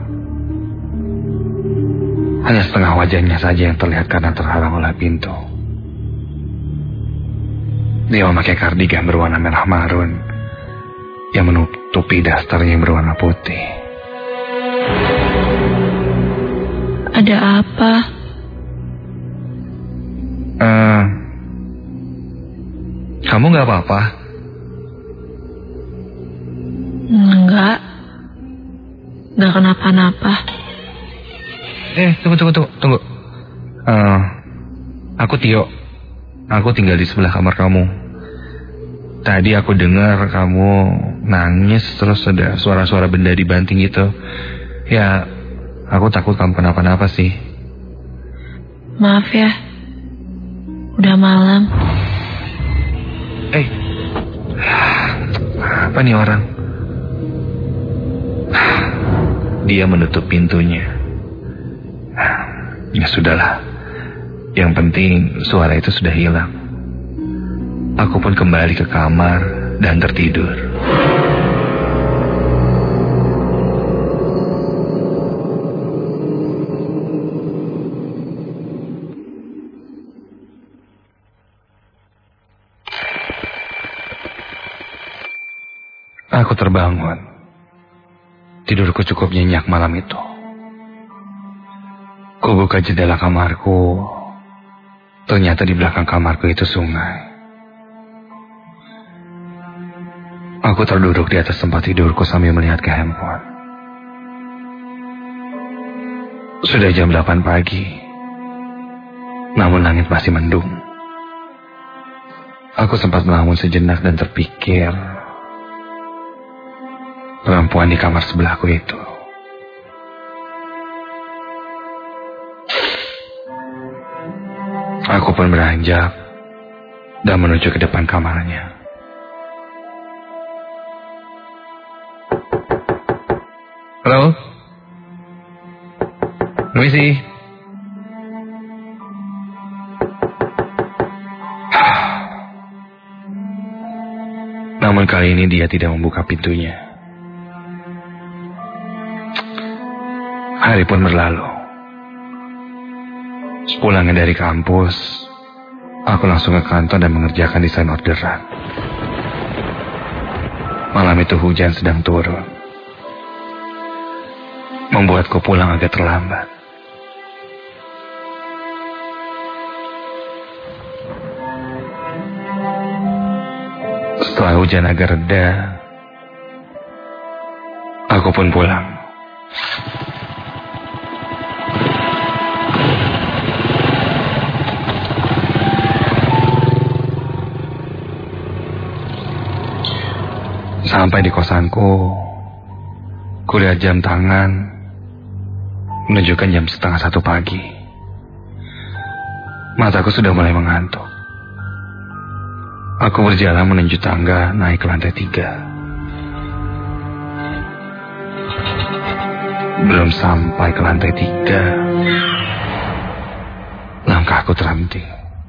A: Hanya setengah wajahnya saja yang terlihat karena terhalang oleh pintu. Dia memakai kardigan berwarna merah marun yang menutupi dasternya yang berwarna putih.
D: Ada apa?
A: Kamu gak apa-apa?
D: Enggak. Gak kenapa-napa.
A: Tunggu. Aku Tio. Aku tinggal di sebelah kamar kamu. Tadi aku dengar kamu nangis, terus ada suara-suara benda dibanting gitu. Ya, aku takut kamu kenapa-napa sih.
D: Maaf ya. Udah malam.
A: Apa nih orang? Dia menutup pintunya. Ya sudahlah. Yang penting suara itu sudah hilang. Aku pun kembali ke kamar dan tertidur. Aku terbangun. Tidurku cukup nyenyak malam itu. Ku buka jendela kamarku. Ternyata di belakang kamarku itu sungai. Aku terduduk di atas tempat tidurku sambil melihat ke handphone. Sudah jam 8 pagi. Namun langit masih mendung. Aku sempat melamun sejenak dan terpikir. Perempuan di kamar sebelahku itu. Aku pun beranjak dan menuju ke depan kamarnya. Halo? Permisi. Namun kali ini dia tidak membuka pintunya. Hari pun berlalu. Sepulangnya dari kampus, aku langsung ke kantor dan mengerjakan desain orderan. Malam itu hujan sedang turun, membuatku pulang agak terlambat. Setelah hujan agak reda, aku pun pulang. Sampai di kosanku, kulihat jam tangan menunjukkan jam 12:30 pagi. Mataku sudah mulai mengantuk. Aku berjalan menuju tangga naik ke lantai 3. Belum sampai ke lantai 3, langkahku terhenti.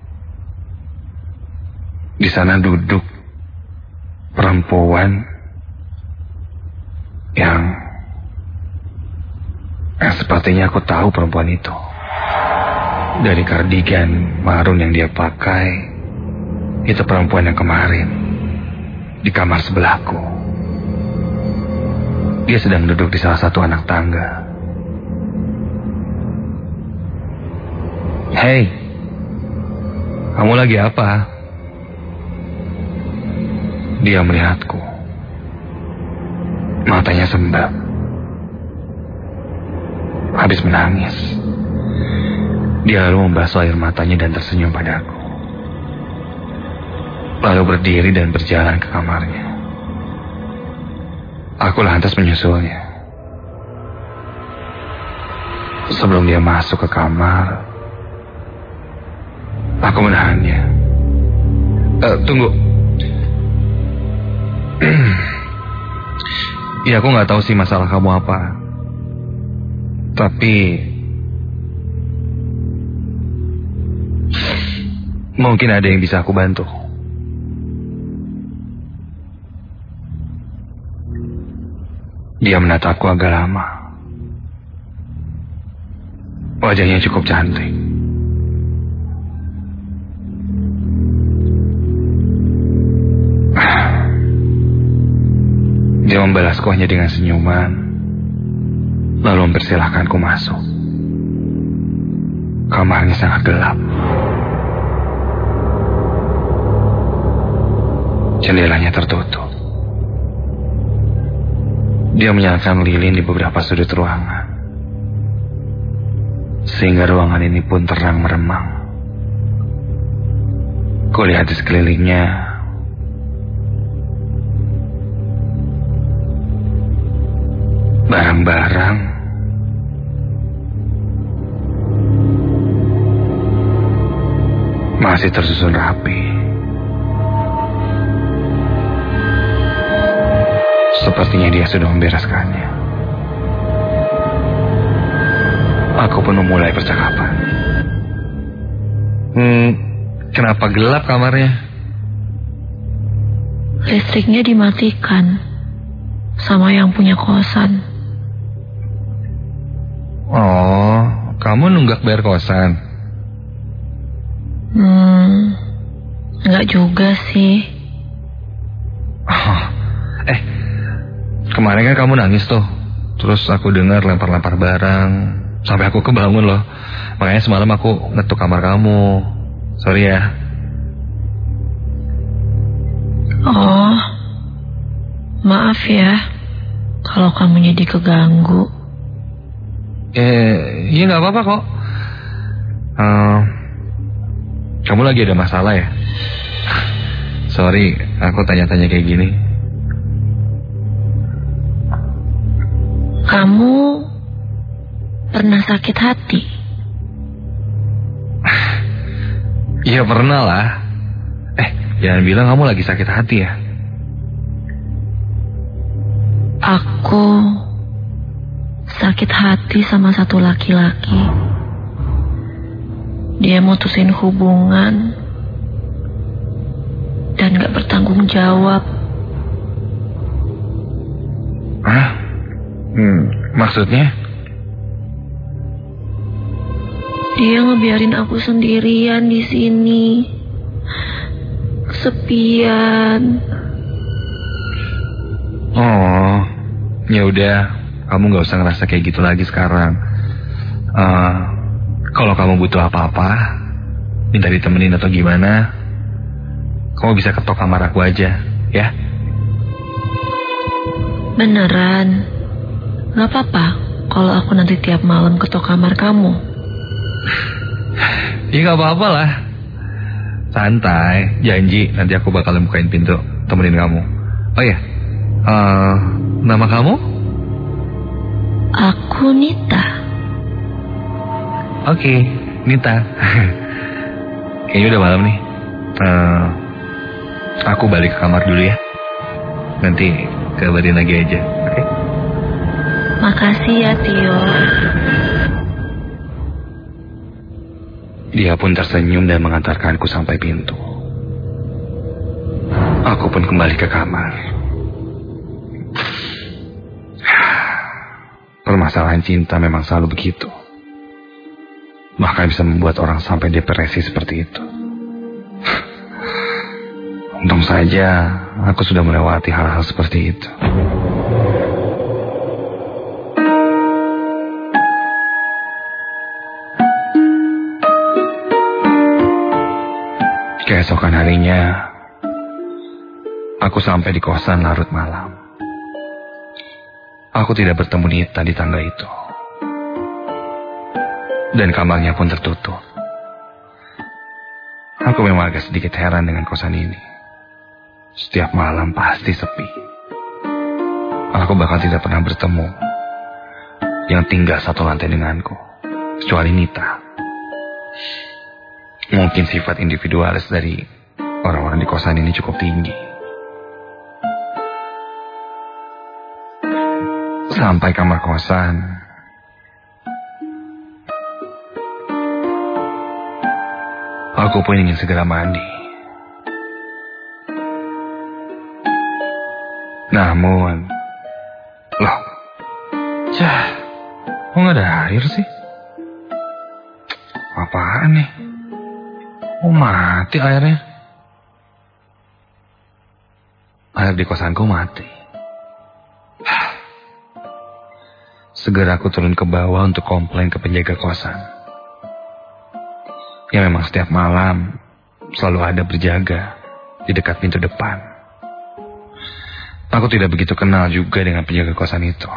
A: Di sana duduk perempuan yang sepertinya aku tahu perempuan itu. Dari kardigan marun yang dia pakai, itu perempuan yang kemarin di kamar sebelahku. Dia sedang duduk di salah satu anak tangga. Hei, kamu lagi apa? Dia melihatku. Matanya sembab. Habis menangis, dia lalu membasuh air matanya dan tersenyum padaku. Lalu berdiri dan berjalan ke kamarnya. Aku lantas menyusulnya. Sebelum dia masuk ke kamar, aku menahannya. Tunggu. Ya, aku gak tahu sih masalah kamu apa. Tapi mungkin ada yang bisa aku bantu. Dia menatapku agak lama. Wajahnya cukup cantik. Dia membalasku hanya dengan senyuman, lalu mempersilahkanku masuk. Kamarnya sangat gelap. Jendelanya tertutup. Dia menyalakan lilin di beberapa sudut ruangan, sehingga ruangan ini pun terang meremang. Kulihat di sekelilingnya barang-barang masih tersusun rapi. Sepertinya dia sudah membereskannya. Aku pun memulai percakapan. Kenapa gelap kamarnya?
D: Listriknya dimatikan sama yang punya kosan.
A: Oh, kamu nunggak bayar kosan?
D: Enggak juga sih.
A: Kemarin kan kamu nangis tuh. Terus aku dengar lempar-lempar barang. Sampai aku kebangun loh. Makanya semalam aku ngetuk kamar kamu. Sorry ya.
D: Oh, maaf ya kalau kamu jadi keganggu.
A: Iya gak apa-apa kok. Kamu lagi ada masalah ya? Sorry, aku tanya-tanya kayak gini.
D: Kamu pernah sakit hati?
A: Iya pernah lah. Jangan bilang kamu lagi sakit hati ya.
D: Aku sakit hati sama satu laki-laki. Dia mutusin hubungan dan gak bertanggung jawab.
A: Hah? Maksudnya?
D: Dia ngebiarin aku sendirian di sini. Kesepian.
A: Oh, ya udah, kamu nggak usah ngerasa kayak gitu lagi sekarang. Kalau kamu butuh apa-apa, minta ditemenin atau gimana, kamu bisa ketok kamar aku aja, ya?
D: Beneran? Gak apa-apa kalau aku nanti tiap malam ketok kamar kamu?
A: Ya gak apa-apa lah. Santai, janji nanti aku bakal bukain pintu, temenin kamu. Oh ya, Nama kamu?
D: Aku Nita.
A: Oke, Nita. Kayaknya udah malam nih. Aku balik ke kamar dulu ya. Nanti kabarin lagi aja, oke?
D: Makasih ya, Tio.
A: Dia pun tersenyum dan mengantarkanku sampai pintu. Aku pun kembali ke kamar. Permasalahan cinta memang selalu begitu. Bahkan bisa membuat orang sampai depresi seperti itu. Untung saja aku sudah melewati hal-hal seperti itu. Keesokan harinya, aku sampai di kosan larut malam. Aku tidak bertemu Nita di tangga itu. Dan kamarnya pun tertutup. Aku memang agak sedikit heran dengan kosan ini. Setiap malam pasti sepi. Aku bahkan tidak pernah bertemu yang tinggal satu lantai denganku, kecuali Nita. Mungkin sifat individualis dari orang-orang di kosan ini cukup tinggi. Sampai kamar kosan, aku pun ingin segera mandi. Namun, loh, kok nggak ada air sih? Apaan nih? Oh, mati airnya. Air di kosanku mati. Segera aku turun ke bawah untuk komplain ke penjaga kosan. Ya memang setiap malam selalu ada berjaga di dekat pintu depan. Aku tidak begitu kenal juga dengan penjaga kosan itu.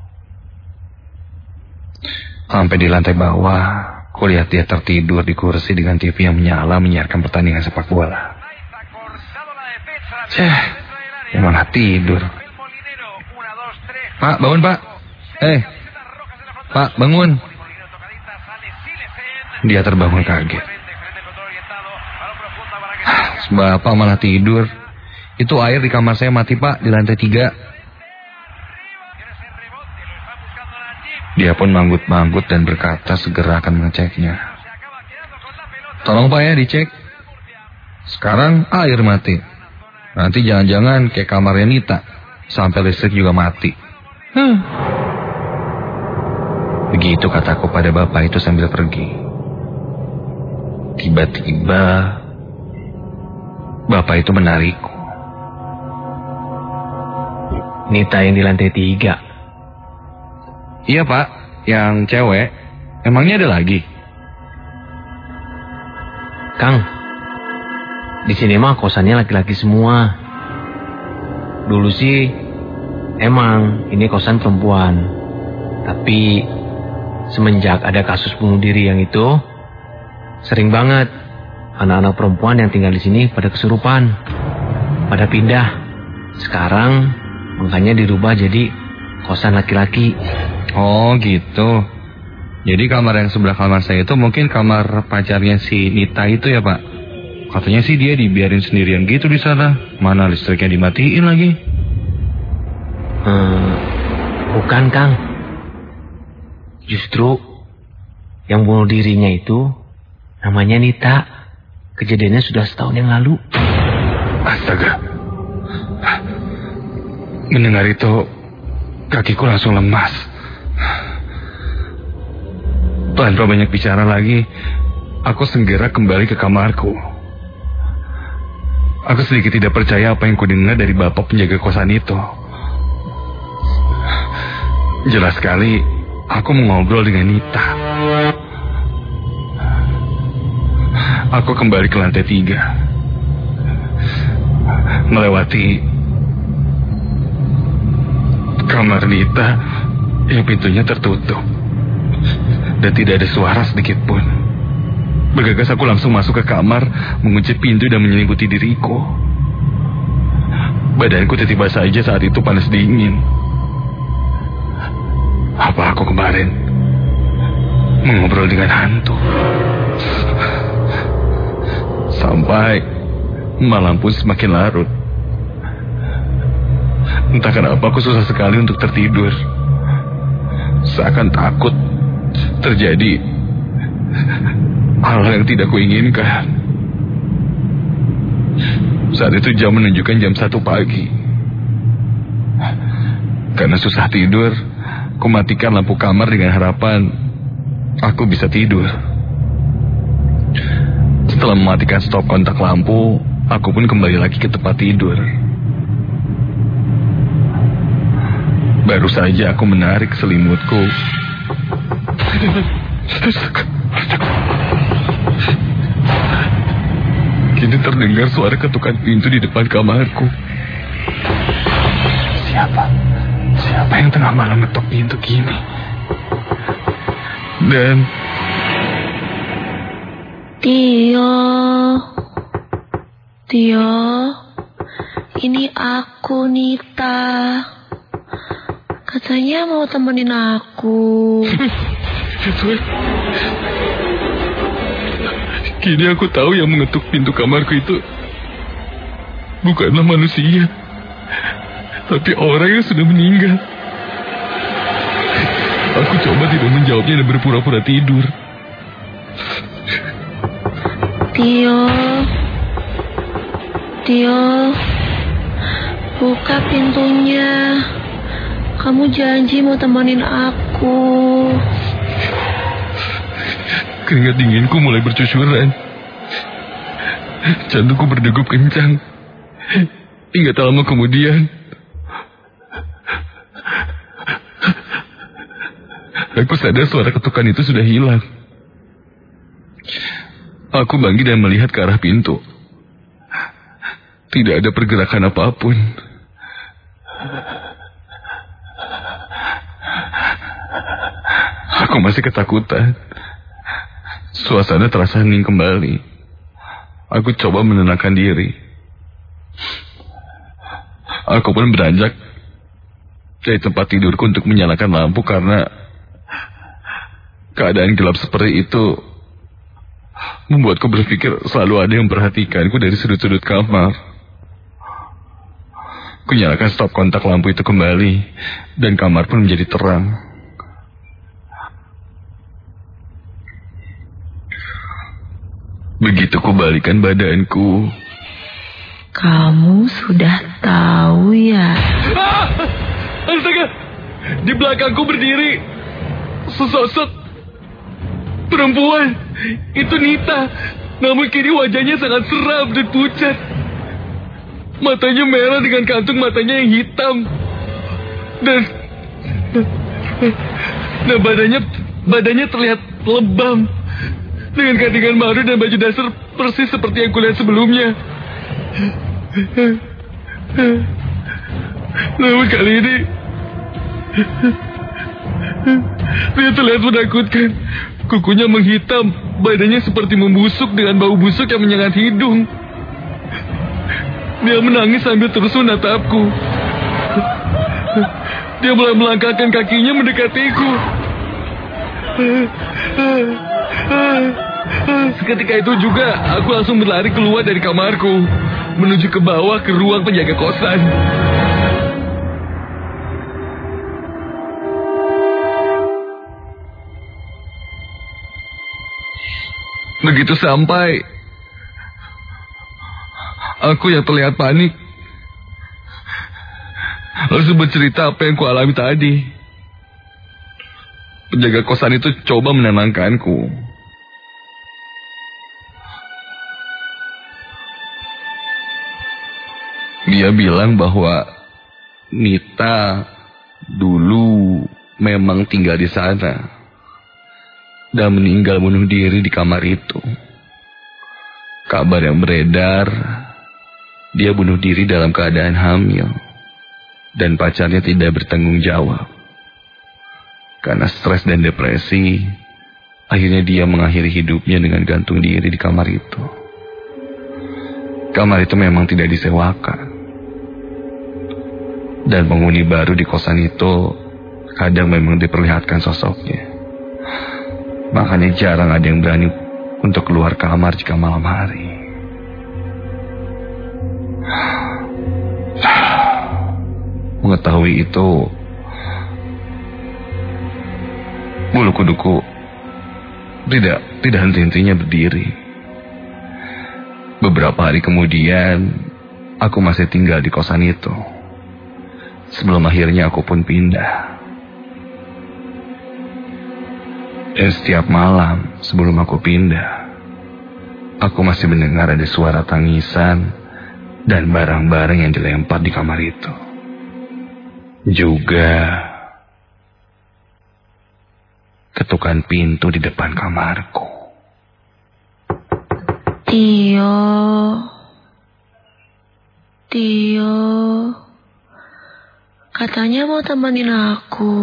A: Sampai di lantai bawah, kulihat dia tertidur di kursi dengan TV yang menyala menyiarkan pertandingan sepak bola. Malah tidur. Pak, bangun Pak. Pak, bangun. Dia terbangun kaget. Bapak malah tidur. Itu air di kamar saya mati Pak, di lantai 3. Dia pun manggut-manggut dan berkata segera akan mengeceknya. Tolong Pak ya dicek. Sekarang air mati. Nanti jangan-jangan kayak kamarnya Nita, sampai listrik juga mati. Begitu kataku pada bapak itu sambil pergi. Tiba-tiba bapak itu menarikku.
C: Nita yang di lantai 3.
A: Iya Pak, yang cewek. Emangnya ada lagi?
C: Kang, di sini mah kosannya laki-laki semua. Dulu sih emang ini kosan perempuan. Tapi semenjak ada kasus bunuh diri yang itu, sering banget anak-anak perempuan yang tinggal di sini pada kesurupan, pada pindah. Sekarang makanya dirubah jadi kosan laki-laki.
A: Oh gitu. Jadi kamar yang sebelah kamar saya itu mungkin kamar pacarnya si Nita itu ya Pak? Katanya sih dia dibiarin sendirian gitu di sana. Mana listriknya dimatiin lagi?
C: Bukan Kang. Justru yang bunuh dirinya itu namanya Nita. Kejadiannya sudah setahun yang lalu.
A: Astaga. Mendengar itu, kakiku langsung lemas. Tanpa banyak bicara lagi, aku segera kembali ke kamarku. Aku sedikit tidak percaya apa yang kudengar dari bapak penjaga kosan itu. Jelas sekali, aku mengobrol dengan Nita. Aku kembali ke lantai 3. Melewati kamar Nita yang pintunya tertutup. Dan tidak ada suara sedikit pun. Bergegas aku langsung masuk ke kamar, mengunci pintu dan menyelimuti diriku.
B: Badanku tiba-tiba saja saat itu panas dingin. Apa aku kemarin mengobrol dengan hantu? Sampai malam pun semakin larut. Entah kenapa aku susah sekali untuk tertidur. Seakan takut terjadi hal yang tidak kuinginkan. Saat itu jam menunjukkan jam 1 pagi. Karena susah tidur, aku matikan lampu kamar dengan harapan aku bisa tidur. Setelah mematikan stop kontak lampu, aku pun kembali lagi ke tempat tidur. Baru saja aku menarik selimutku. Kini terdengar suara ketukan pintu di depan kamarku. Siapa yang tengah malam ngetok pintu gini? Dan
D: Tio, ini aku, Nita. Katanya mau temenin aku.
B: Kini aku tahu yang mengetuk pintu kamarku itu bukanlah manusia, tapi orang yang sudah meninggal. Aku coba tidak menjawabnya dan berpura-pura tidur.
D: Tio, buka pintunya. Kamu janji mau temenin aku.
B: Keringat dinginku mulai bercucuran. Jantungku berdegup kencang. Hingga tak lama kemudian, aku sadar suara ketukan itu sudah hilang. Aku bangkit dan melihat ke arah pintu. Tidak ada pergerakan apapun. Aku masih ketakutan. Suasana terasa hening kembali. Aku coba menenangkan diri. Aku pun beranjak dari tempat tidurku untuk menyalakan lampu karena keadaan gelap seperti itu membuatku berpikir selalu ada yang memperhatikanku dari sudut-sudut kamar. Kunyalakan stop kontak lampu itu kembali dan kamar pun menjadi terang. Begitu kubalikan badanku.
D: Kamu sudah tahu ya?
B: Astaga! Di belakangku berdiri sesosok perempuan. Itu Nita. Namun kini wajahnya sangat seram dan pucat. Matanya merah dengan kantung matanya yang hitam. Dan badannya terlihat lebam. Dengan kandungan baru dan baju dasar persis seperti yang kulihat sebelumnya. Namun kali ini dia terlihat menakutkan. Kukunya menghitam, badannya seperti membusuk dengan bau busuk yang menyengat hidung. Dia menangis sambil terus menatapku. Dia mulai melangkahkan kakinya mendekatiku. Seketika itu juga aku langsung berlari keluar dari kamarku, menuju ke bawah ke ruang penjaga kosan. Begitu sampai, aku yang terlihat panik langsung bercerita apa yang kualami tadi. Penjaga kosan itu coba menenangkanku. Dia bilang bahwa Nita dulu memang tinggal di sana dan meninggal bunuh diri di kamar itu. Kabar yang beredar, dia bunuh diri dalam keadaan hamil dan pacarnya tidak bertanggung jawab. Karena stres dan depresi, akhirnya dia mengakhiri hidupnya dengan gantung diri di kamar itu. Kamar itu memang tidak disewakan.
A: Dan penghuni baru di kosan itu kadang memang diperlihatkan sosoknya. Makanya jarang ada yang berani untuk keluar kamar jika malam hari. Mengetahui itu, bulu kuduku tidak henti-hentinya berdiri. Beberapa hari kemudian, aku masih tinggal di kosan itu. Sebelum akhirnya aku pun pindah. Dan setiap malam sebelum aku pindah, aku masih mendengar ada suara tangisan dan barang-barang yang dilempar di kamar itu. Juga ketukan pintu di depan kamarku.
D: Tio, katanya mau temenin aku.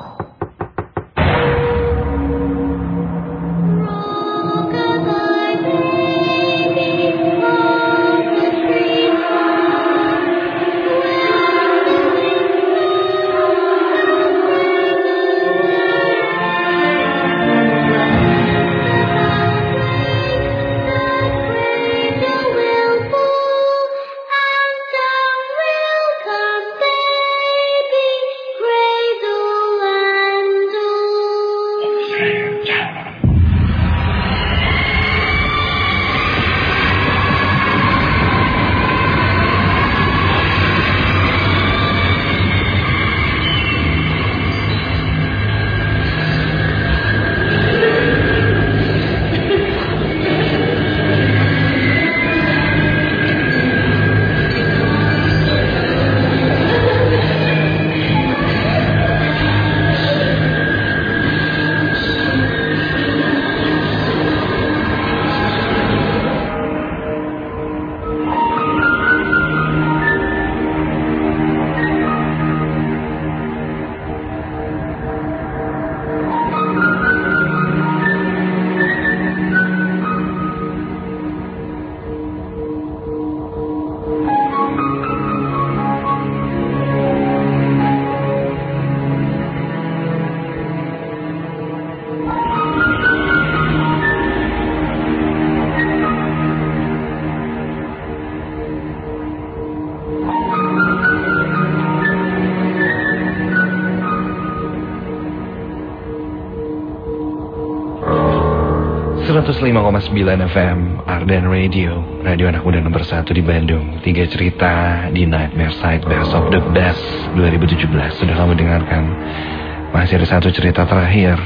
A: FM, Arden Radio, radio anak muda nomor 1 di Bandung. 3 cerita di Nightmare Side Best of the Best 2017 sudah kamu dengarkan. Masih ada satu cerita terakhir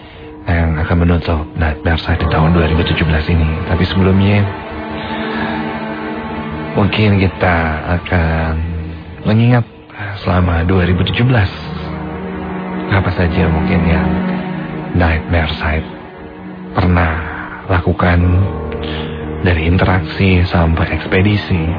A: yang akan menutup Nightmare Side di tahun 2017 ini. Tapi sebelumnya, mungkin kita akan mengingat selama 2017 apa saja mungkin yang Nightmare Side pernah lakukan, dari interaksi sampai ekspedisi.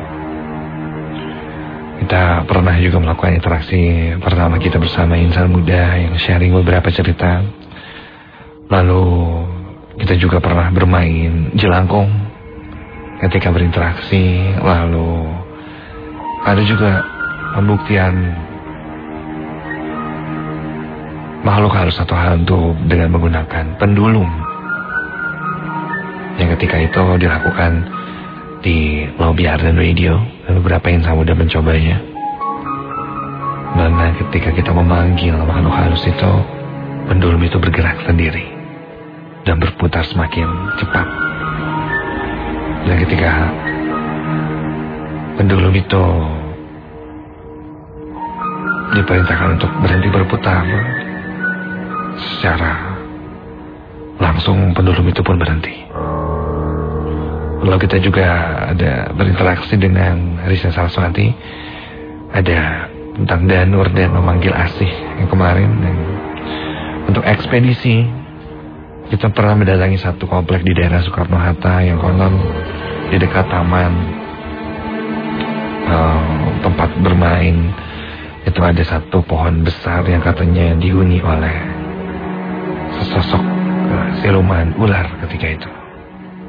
A: Kita pernah juga melakukan interaksi pertama kita bersama insan muda yang sharing beberapa cerita. Lalu kita juga pernah bermain jelangkung ketika berinteraksi. Lalu ada juga pembuktian makhluk halus atau hantu dengan menggunakan pendulum, yang ketika itu dilakukan di lobi Arden Radio, dan beberapa insan muda mencobanya. Dan ketika kita memanggil makhluk halus itu, pendulum itu bergerak sendiri dan berputar semakin cepat. Dan ketika pendulum itu diperintahkan untuk berhenti berputar, secara langsung pendulum itu pun berhenti. Lalu kita juga ada berinteraksi dengan Risa Saraswati. Ada tentang Danur dan memanggil Asih yang kemarin. Dan untuk ekspedisi, kita pernah mendatangi satu komplek di daerah Soekarno-Hatta yang konon di dekat taman tempat bermain. Itu ada satu pohon besar yang katanya dihuni oleh sesosok siluman ular ketika itu.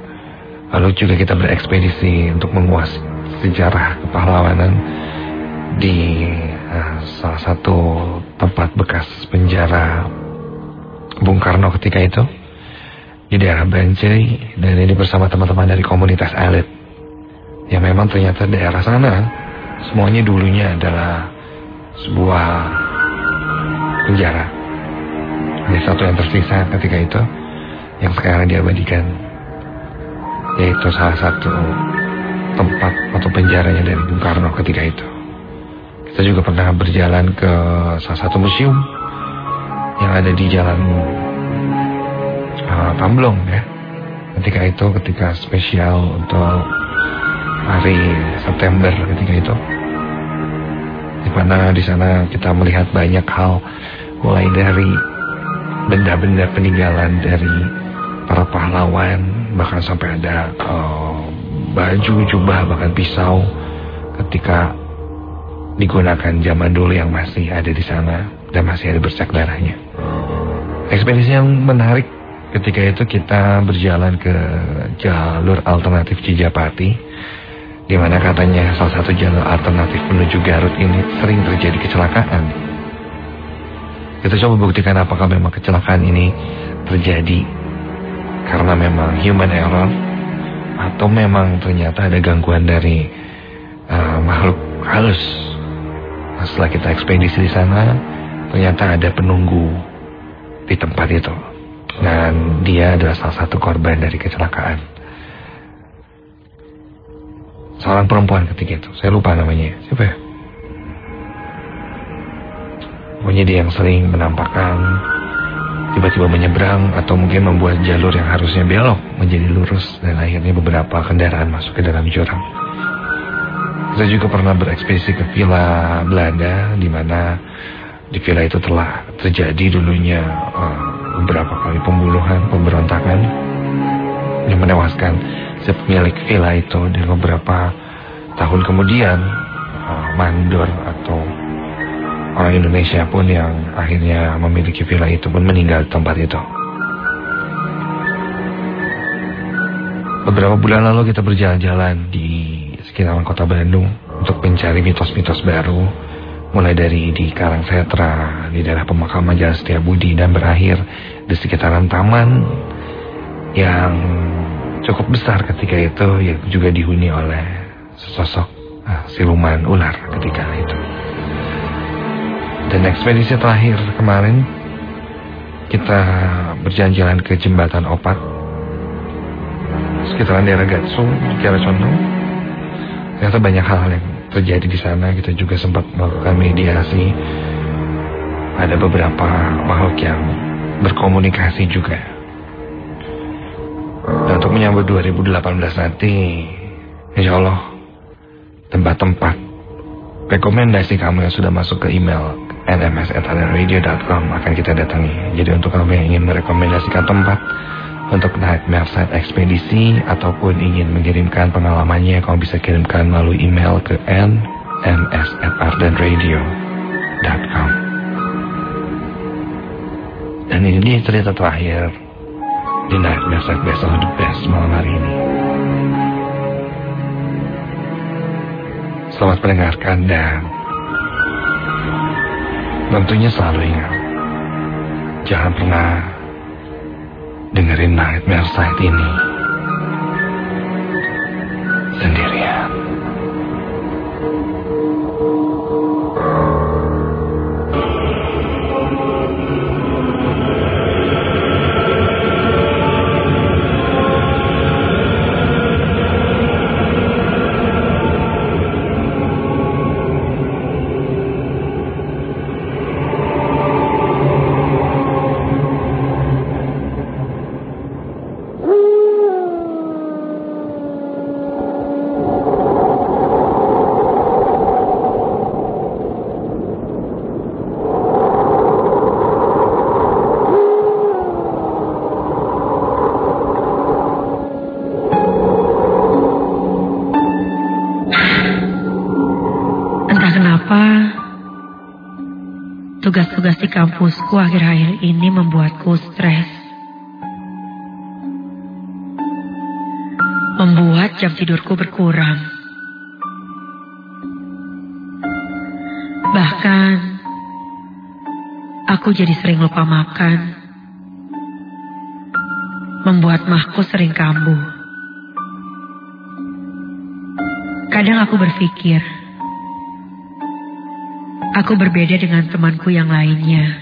A: Lalu juga kita berekspedisi untuk menguas sejarah kepahlawanan di salah satu tempat bekas penjara Bung Karno ketika itu di daerah Banjai, dan ini bersama teman-teman dari komunitas elit yang memang ternyata daerah sana semuanya dulunya adalah sebuah penjara. Ada satu yang tersisa ketika itu yang sekarang diabadikan, yaitu salah satu tempat atau penjaranya dari Bung Karno ketika itu. Kita juga pernah berjalan ke salah satu museum yang ada di Jalan Tamblong ya. Ketika spesial untuk hari September ketika itu, di mana di sana kita melihat banyak hal, mulai dari benda-benda peninggalan dari para pahlawan, bahkan sampai ada baju, jubah, bahkan pisau ketika digunakan zaman dulu yang masih ada di sana dan masih ada bercak darahnya. Ekspedisi yang menarik ketika itu, kita berjalan ke jalur alternatif Cijapati, di mana katanya salah satu jalur alternatif menuju Garut ini sering terjadi kecelakaan. Kita coba buktikan apakah memang kecelakaan ini terjadi karena memang human error, atau memang ternyata ada gangguan dari makhluk halus. Setelah kita ekspedisi di sana, ternyata ada penunggu di tempat itu, dan dia adalah salah satu korban dari kecelakaan. Seorang perempuan ketika itu, saya lupa namanya, siapa ya? Pokoknya dia yang sering menampakkan tiba-tiba menyeberang atau mungkin membuat jalur yang harusnya belok menjadi lurus, dan akhirnya beberapa kendaraan masuk ke dalam jurang. Kita juga pernah berekspedisi ke villa Belanda, di mana di villa itu telah terjadi dulunya beberapa kali pemberontakan yang menewaskan si pemilik villa itu, dan beberapa tahun kemudian mandor atau orang Indonesia pun yang akhirnya memiliki villa itu pun meninggal di tempat itu. Beberapa bulan lalu kita berjalan-jalan di sekitaran kota Bandung untuk mencari mitos-mitos baru, mulai dari di Karangsetra, di daerah pemakaman Jalan Setiabudi, dan berakhir di sekitaran taman yang cukup besar ketika itu, yang juga dihuni oleh sesosok siluman ular ketika itu. Dan ekspedisi terakhir kemarin kita berjalan-jalan ke Jembatan Opat, sekitaran daerah Gatsung, Kiara Condong. Ternyata banyak hal yang terjadi di sana. Kita juga sempat melakukan mediasi. Ada beberapa makhluk yang berkomunikasi juga. Dan untuk menyambut 2018 nanti, insya Allah tempat-tempat rekomendasi kamu yang sudah masuk ke email nms@adanradio.com akan kita datangi. Jadi untuk kamu yang ingin merekomendasikan tempat untuk Nightmare Site ekspedisi ataupun ingin mengirimkan pengalamannya, kamu bisa kirimkan melalui email ke nms@ardenradio.com. Dan ini dia cerita terakhir di Nightmare Site Best of the Best malam hari ini. Selamat mendengarkan, dan tentunya selalu ingat, jangan pernah dengerin Nightmare Site ini sendirian.
D: Tugas-tugas di kampusku akhir-akhir ini membuatku stres. Membuat jam tidurku berkurang. Bahkan, aku jadi sering lupa makan. Membuat mahku sering kambuh. Kadang aku berpikir, aku berbeda dengan temanku yang lainnya.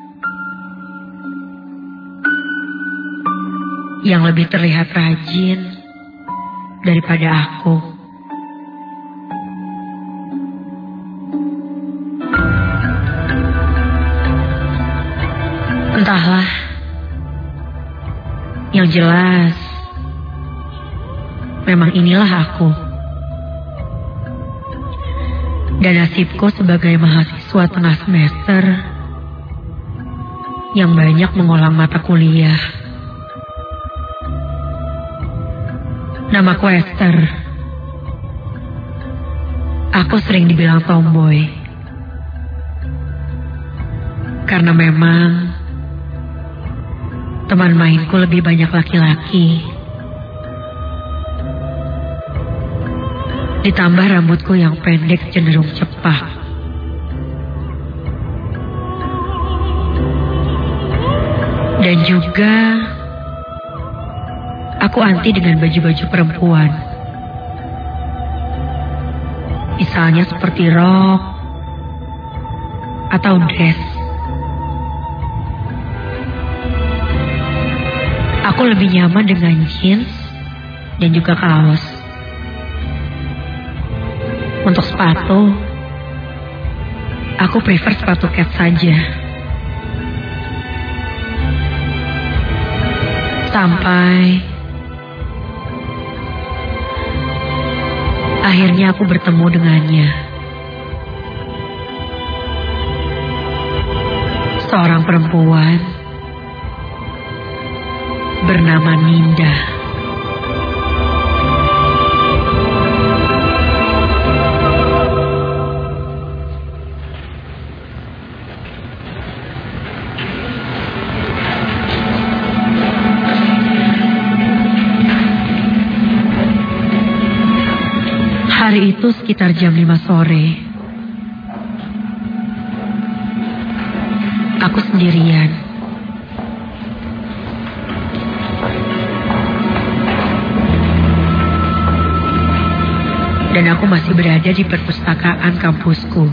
D: Yang lebih terlihat rajin daripada aku. Entahlah. Yang jelas, memang inilah aku. Dan nasibku sebagai mahasiswa tengah semester yang banyak mengulang mata kuliah. Namaku Esther. Aku sering dibilang tomboy. Karena memang teman mainku lebih banyak laki-laki. Ditambah rambutku yang pendek cenderung cepak. Dan juga aku anti dengan baju-baju perempuan. Misalnya seperti rok atau dress. Aku lebih nyaman dengan jeans dan juga kaos. Untuk sepatu, aku prefer sepatu cat saja. Sampai akhirnya aku bertemu dengannya. Seorang perempuan bernama Ninda. Hari itu sekitar jam 5 sore. Aku sendirian. Dan aku masih berada di perpustakaan kampusku.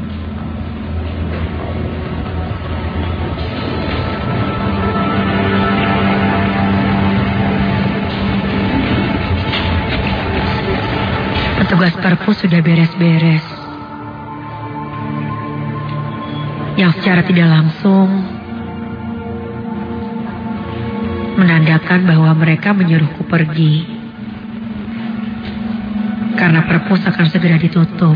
D: Petugas perpus sudah beres-beres. Yang secara tidak langsung menandakan bahwa mereka menyuruhku pergi. Karena perpus akan segera ditutup.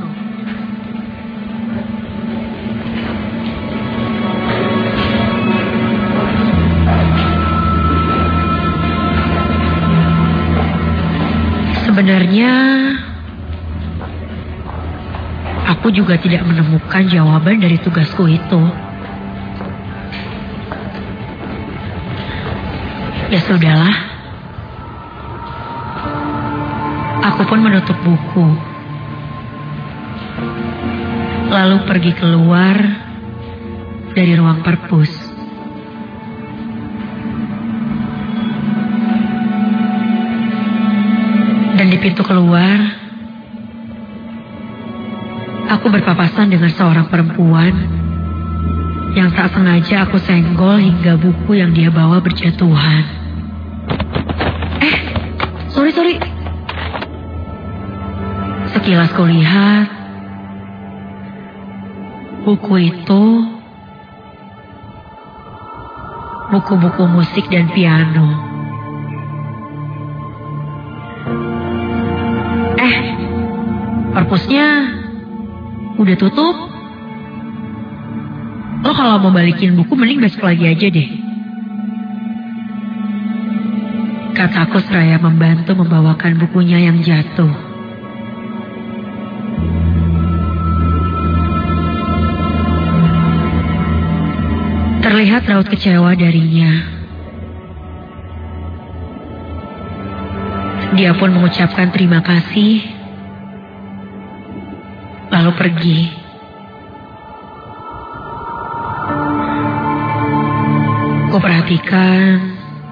D: Sebenarnya, aku juga tidak menemukan jawaban dari tugasku itu. Ya sudahlah. Aku pun menutup buku. Lalu pergi keluar dari ruang perpus. Dan di pintu keluar, aku berpapasan dengan seorang perempuan yang tak sengaja aku senggol hingga buku yang dia bawa berjatuhan. Sorry. Sekilas kulihat, buku itu buku-buku musik dan piano. Perpusnya udah tutup. Lo kalau mau balikin buku mending besok lagi aja deh. Kataku seraya membantu membawakan bukunya yang jatuh. Terlihat raut kecewa darinya. Dia pun mengucapkan terima kasih, lalu pergi. Aku perhatikan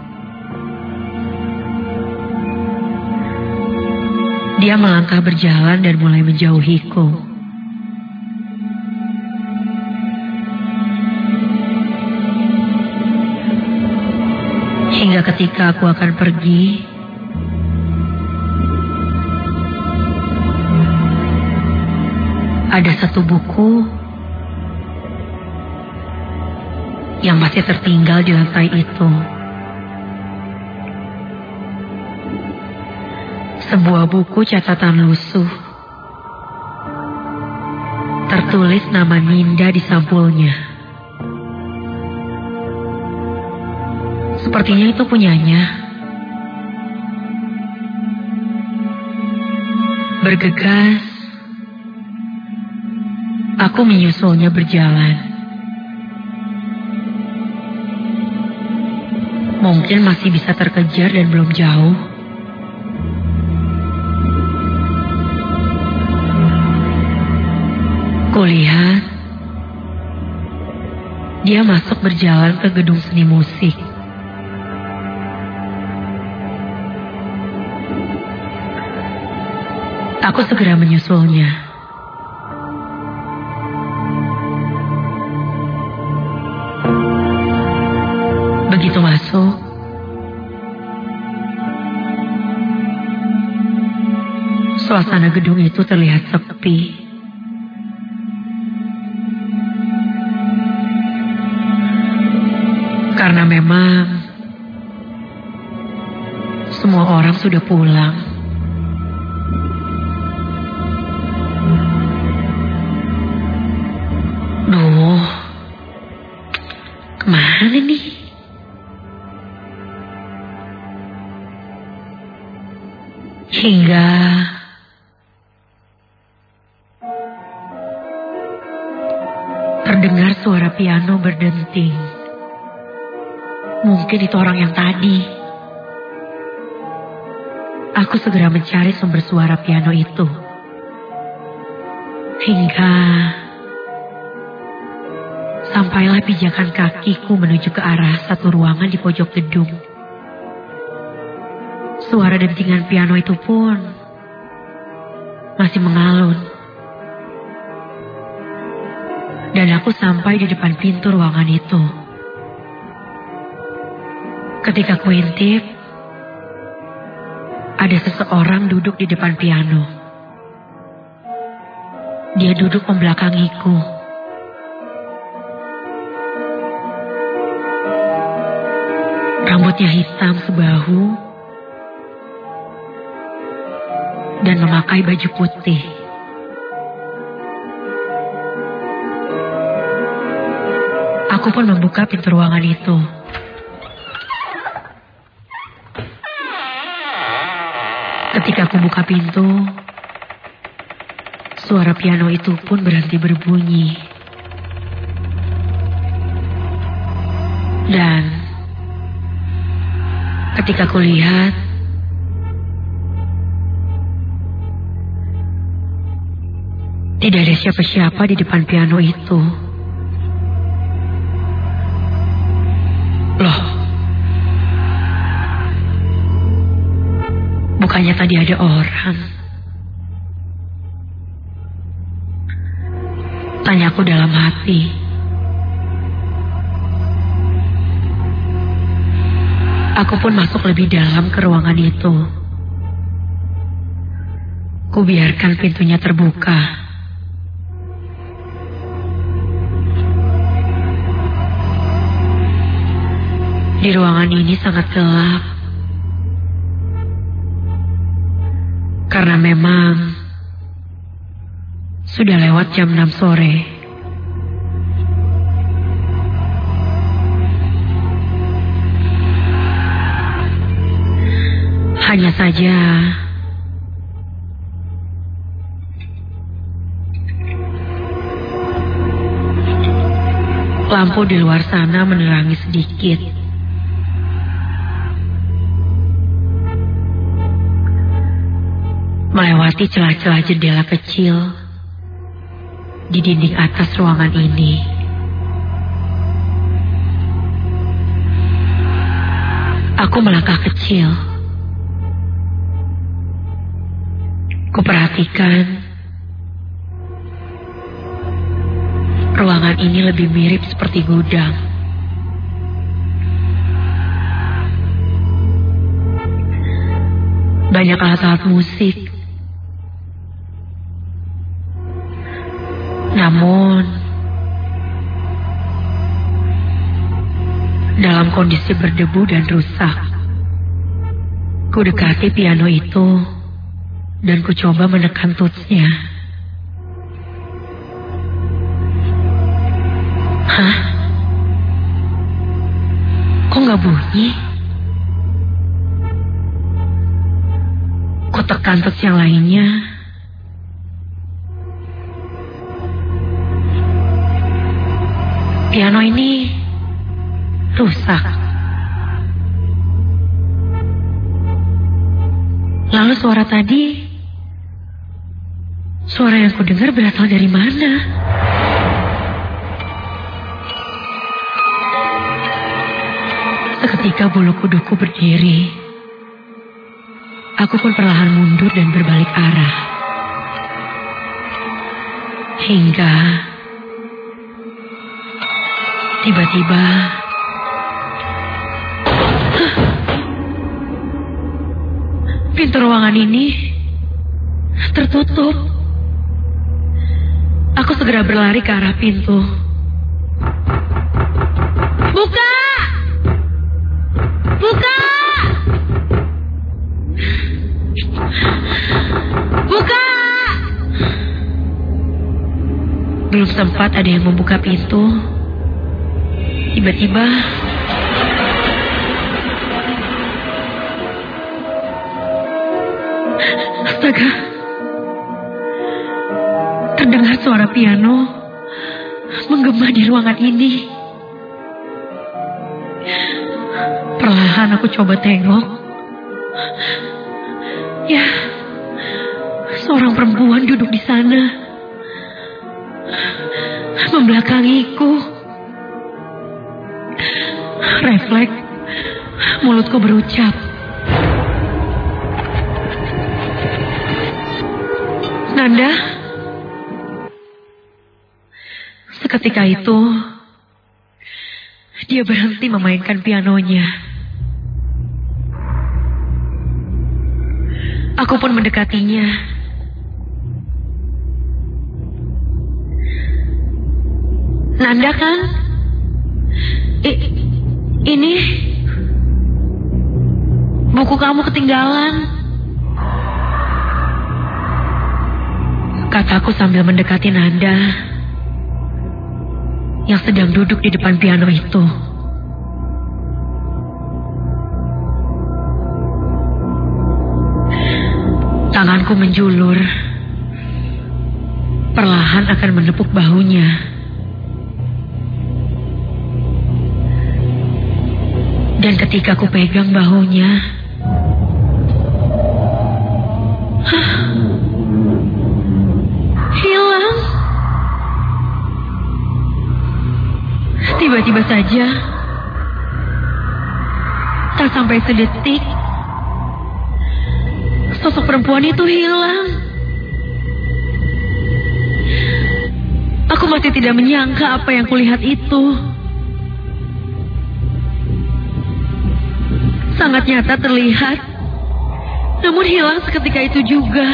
D: dia melangkah berjalan dan mulai menjauhiku. Hingga ketika aku akan pergi, ada satu buku yang masih tertinggal di lantai itu. Sebuah buku catatan lusuh. Tertulis nama Ninda di sampulnya. Sepertinya itu punyanya. Bergegas, aku menyusulnya berjalan. Mungkin masih bisa terkejar dan belum jauh. Kulihat dia masuk berjalan ke gedung seni musik. Aku segera menyusulnya. Begitu masuk, suasana gedung itu terlihat sepi. Karena memang semua orang sudah pulang. Duh, kemana nih? Hingga terdengar suara piano berdenting. Mungkin itu orang yang tadi. Aku segera mencari sumber suara piano itu. Hingga sampailah pijakan kakiku menuju ke arah satu ruangan di pojok gedung. Suara dentingan piano itu pun masih mengalun. Dan aku sampai di depan pintu ruangan itu. Ketika kuintip, ada seseorang duduk di depan piano. Dia duduk membelakangiku. Rambutnya hitam sebahu dan memakai baju putih. Aku pun membuka pintu ruangan itu. Ketika aku buka pintu, suara piano itu pun berhenti berbunyi. Dan ketika aku lihat, tidak ada siapa-siapa di depan piano itu. Loh, bukannya tadi ada orang? Tanyaku dalam hati. Aku pun masuk lebih dalam ke ruangan itu. Kubiarkan pintunya terbuka. Di ruangan ini sangat gelap. Karena memang sudah lewat jam 6 sore. Hanya saja lampu di luar sana menerangi sedikit. Melewati celah-celah jendela kecil di dinding atas ruangan ini. Aku melangkah kecil. Kuperhatikan ruangan ini lebih mirip seperti gudang. Banyak alat-alat musik. Namun, dalam kondisi berdebu dan rusak. Ku dekati piano itu dan ku coba menekan tutsnya. Hah? Kok nggak bunyi? Ku tekan tuts yang lainnya. Piano ini rusak. Lalu suara tadi, suara yang ku dengar berasal dari mana? Seketika bulu kuduku berdiri. Aku pun perlahan mundur dan berbalik arah. Hingga tiba-tiba pintu ruangan ini tertutup. Aku segera berlari ke arah pintu. Buka! Buka! Buka! Belum sempat ada yang membuka pintu. Tiba-tiba astaga, terdengar suara piano menggema di ruangan ini. Perlahan aku coba tengok. Ya, seorang perempuan duduk di sana, membelakangiku. Refleks mulutku berucap, Nanda. Seketika itu, dia berhenti memainkan pianonya. Aku pun mendekatinya. Nanda kan? Ini buku kamu ketinggalan, kataku sambil mendekati Nanda yang sedang duduk di depan piano itu. Tanganku menjulur, perlahan akan menepuk bahunya. Dan ketika ku pegang bahunya, hilang. Tiba-tiba saja, tak sampai sedetik, sosok perempuan itu hilang. Aku masih tidak menyangka apa yang kulihat itu. Sangat nyata terlihat, namun hilang seketika itu juga.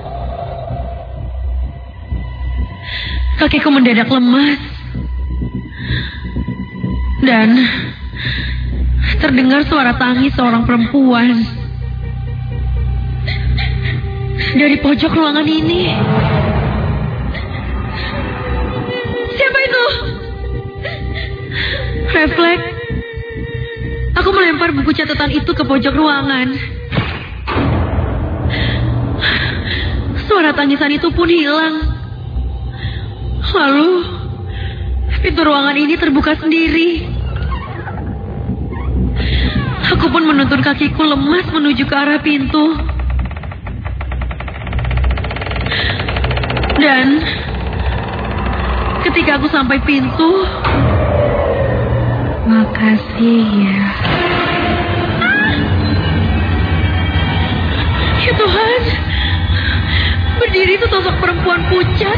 D: Kakiku mendadak lemas. Dan terdengar suara tangis seorang perempuan dari pojok ruangan ini. Siapa itu? Refleks. Aku melempar buku catatan itu ke pojok ruangan. Suara tangisan itu pun hilang. Lalu, pintu ruangan ini terbuka sendiri. Aku pun menuntun kakiku lemas menuju ke arah pintu. Dan ketika aku sampai pintu, makasih ya. Tuhan, berdiri sesosok perempuan pucat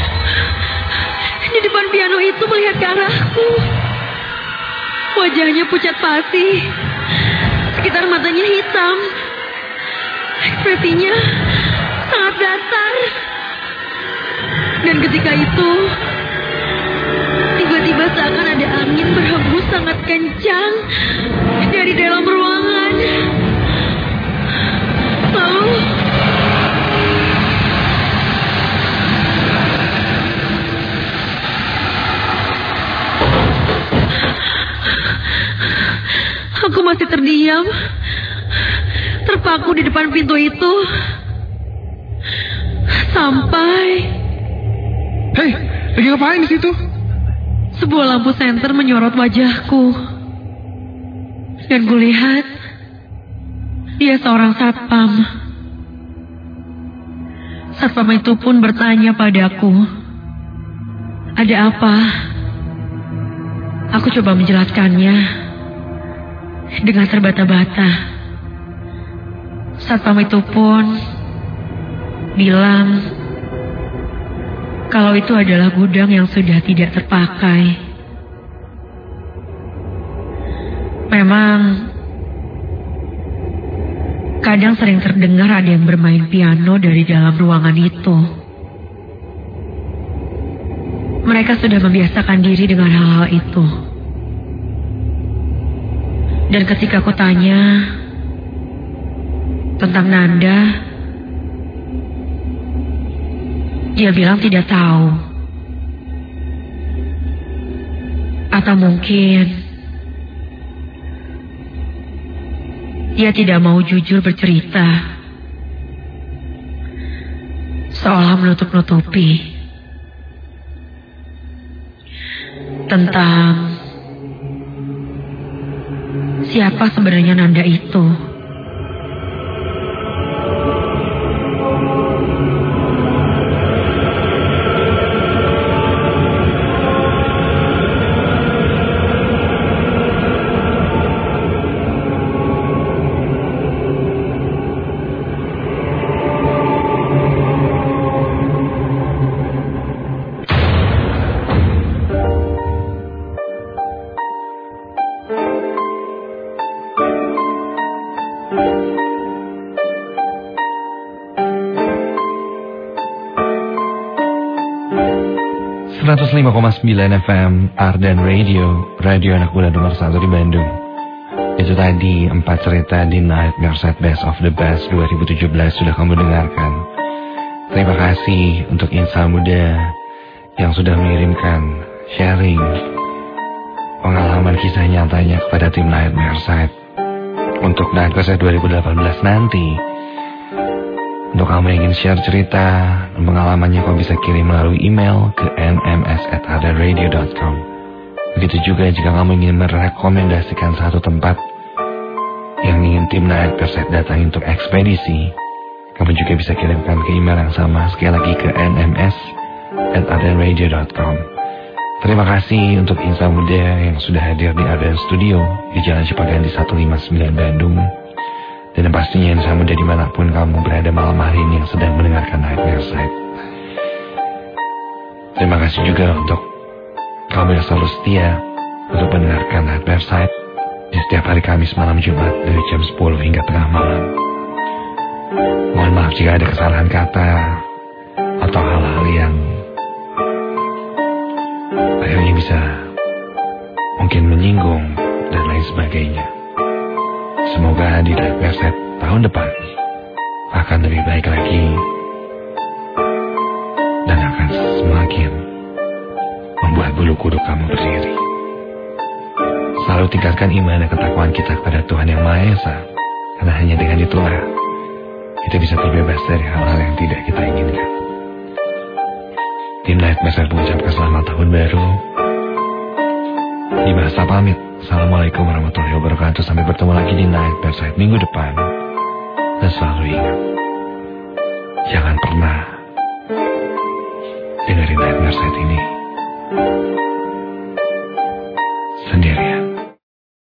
D: di depan piano itu melihat ke arahku. Wajahnya pucat pasi, sekitar matanya hitam. Ekspresinya sangat datar. Dan ketika itu, tiba-tiba seakan ada angin berhembus sangat kencang dari dalam ruangan. Lalu aku masih terdiam, terpaku di depan pintu itu. Sampai...
A: Hei, lagi ngapain di situ?
D: sebuah lampu senter menyorot wajahku. Dan kulihat dia seorang satpam. Satpam itu pun bertanya padaku, "Ada apa?" Aku coba menjelaskannya dengan terbata-bata. Satpam itu pun bilang kalau itu adalah gudang yang sudah tidak terpakai. Memang kadang sering terdengar ada yang bermain piano dari dalam ruangan itu. Mereka sudah membiasakan diri dengan hal-hal itu. Dan ketika aku tanya tentang Nanda, dia bilang tidak tahu. Atau mungkin dia tidak mau jujur bercerita, seolah menutup-nutupi tentang siapa sebenarnya Nanda itu.
A: FM Ardan Radio, radio anak muda nomor 1 di Bandung. Itu tadi 4 cerita di Nightmare Set Best of the Best 2017 sudah kamu dengarkan. Terima kasih untuk insan muda yang sudah mengirimkan sharing pengalaman kisah nyatanya kepada tim Nightmare Set. Untuk Nightmare Set 2018 nanti, untuk kamu yang ingin share cerita dan pengalamannya, kamu bisa kirim melalui email ke nms@ardanradio.com. Begitu juga jika kamu ingin merekomendasikan satu tempat yang ingin tim Nightmare Set datangi untuk ekspedisi, kamu juga bisa kirimkan ke email yang sama, sekali lagi ke nms@ardanradio.com. Terima kasih untuk insan muda yang sudah hadir di Ardan Studio di Jalan Cipaganti 159 Bandung. Dan pastinya insan muda dimanapun kamu berada malam hari ini yang sedang mendengarkan Nightmare Set. Terima kasih juga untuk kamu yang selalu setia untuk mendengarkan Nightmare Set di setiap hari Kamis malam Jumat dari jam 10 hingga tengah malam. Mohon maaf jika ada kesalahan kata atau hal-hal yang akhirnya bisa mungkin menyinggung dan lain sebagainya. Semoga di Nightmare Set tahun depan akan lebih baik lagi dan akan semakin membuat bulu kuduk kamu berdiri. Selalu tingkatkan iman dan ketakwaan kita kepada Tuhan Yang Maha Esa, karena hanya dengan itulah kita bisa terbebas dari hal-hal yang tidak kita inginkan. Tim Nightmare Set mengucapkan selamat tahun baru. Di masa pamit. Assalamualaikum warahmatullahi wabarakatuh. Sampai bertemu lagi di Nightmare Set minggu depan. Dan selalu ingat, jangan pernah dengerin Nightmare Set ini sendirian.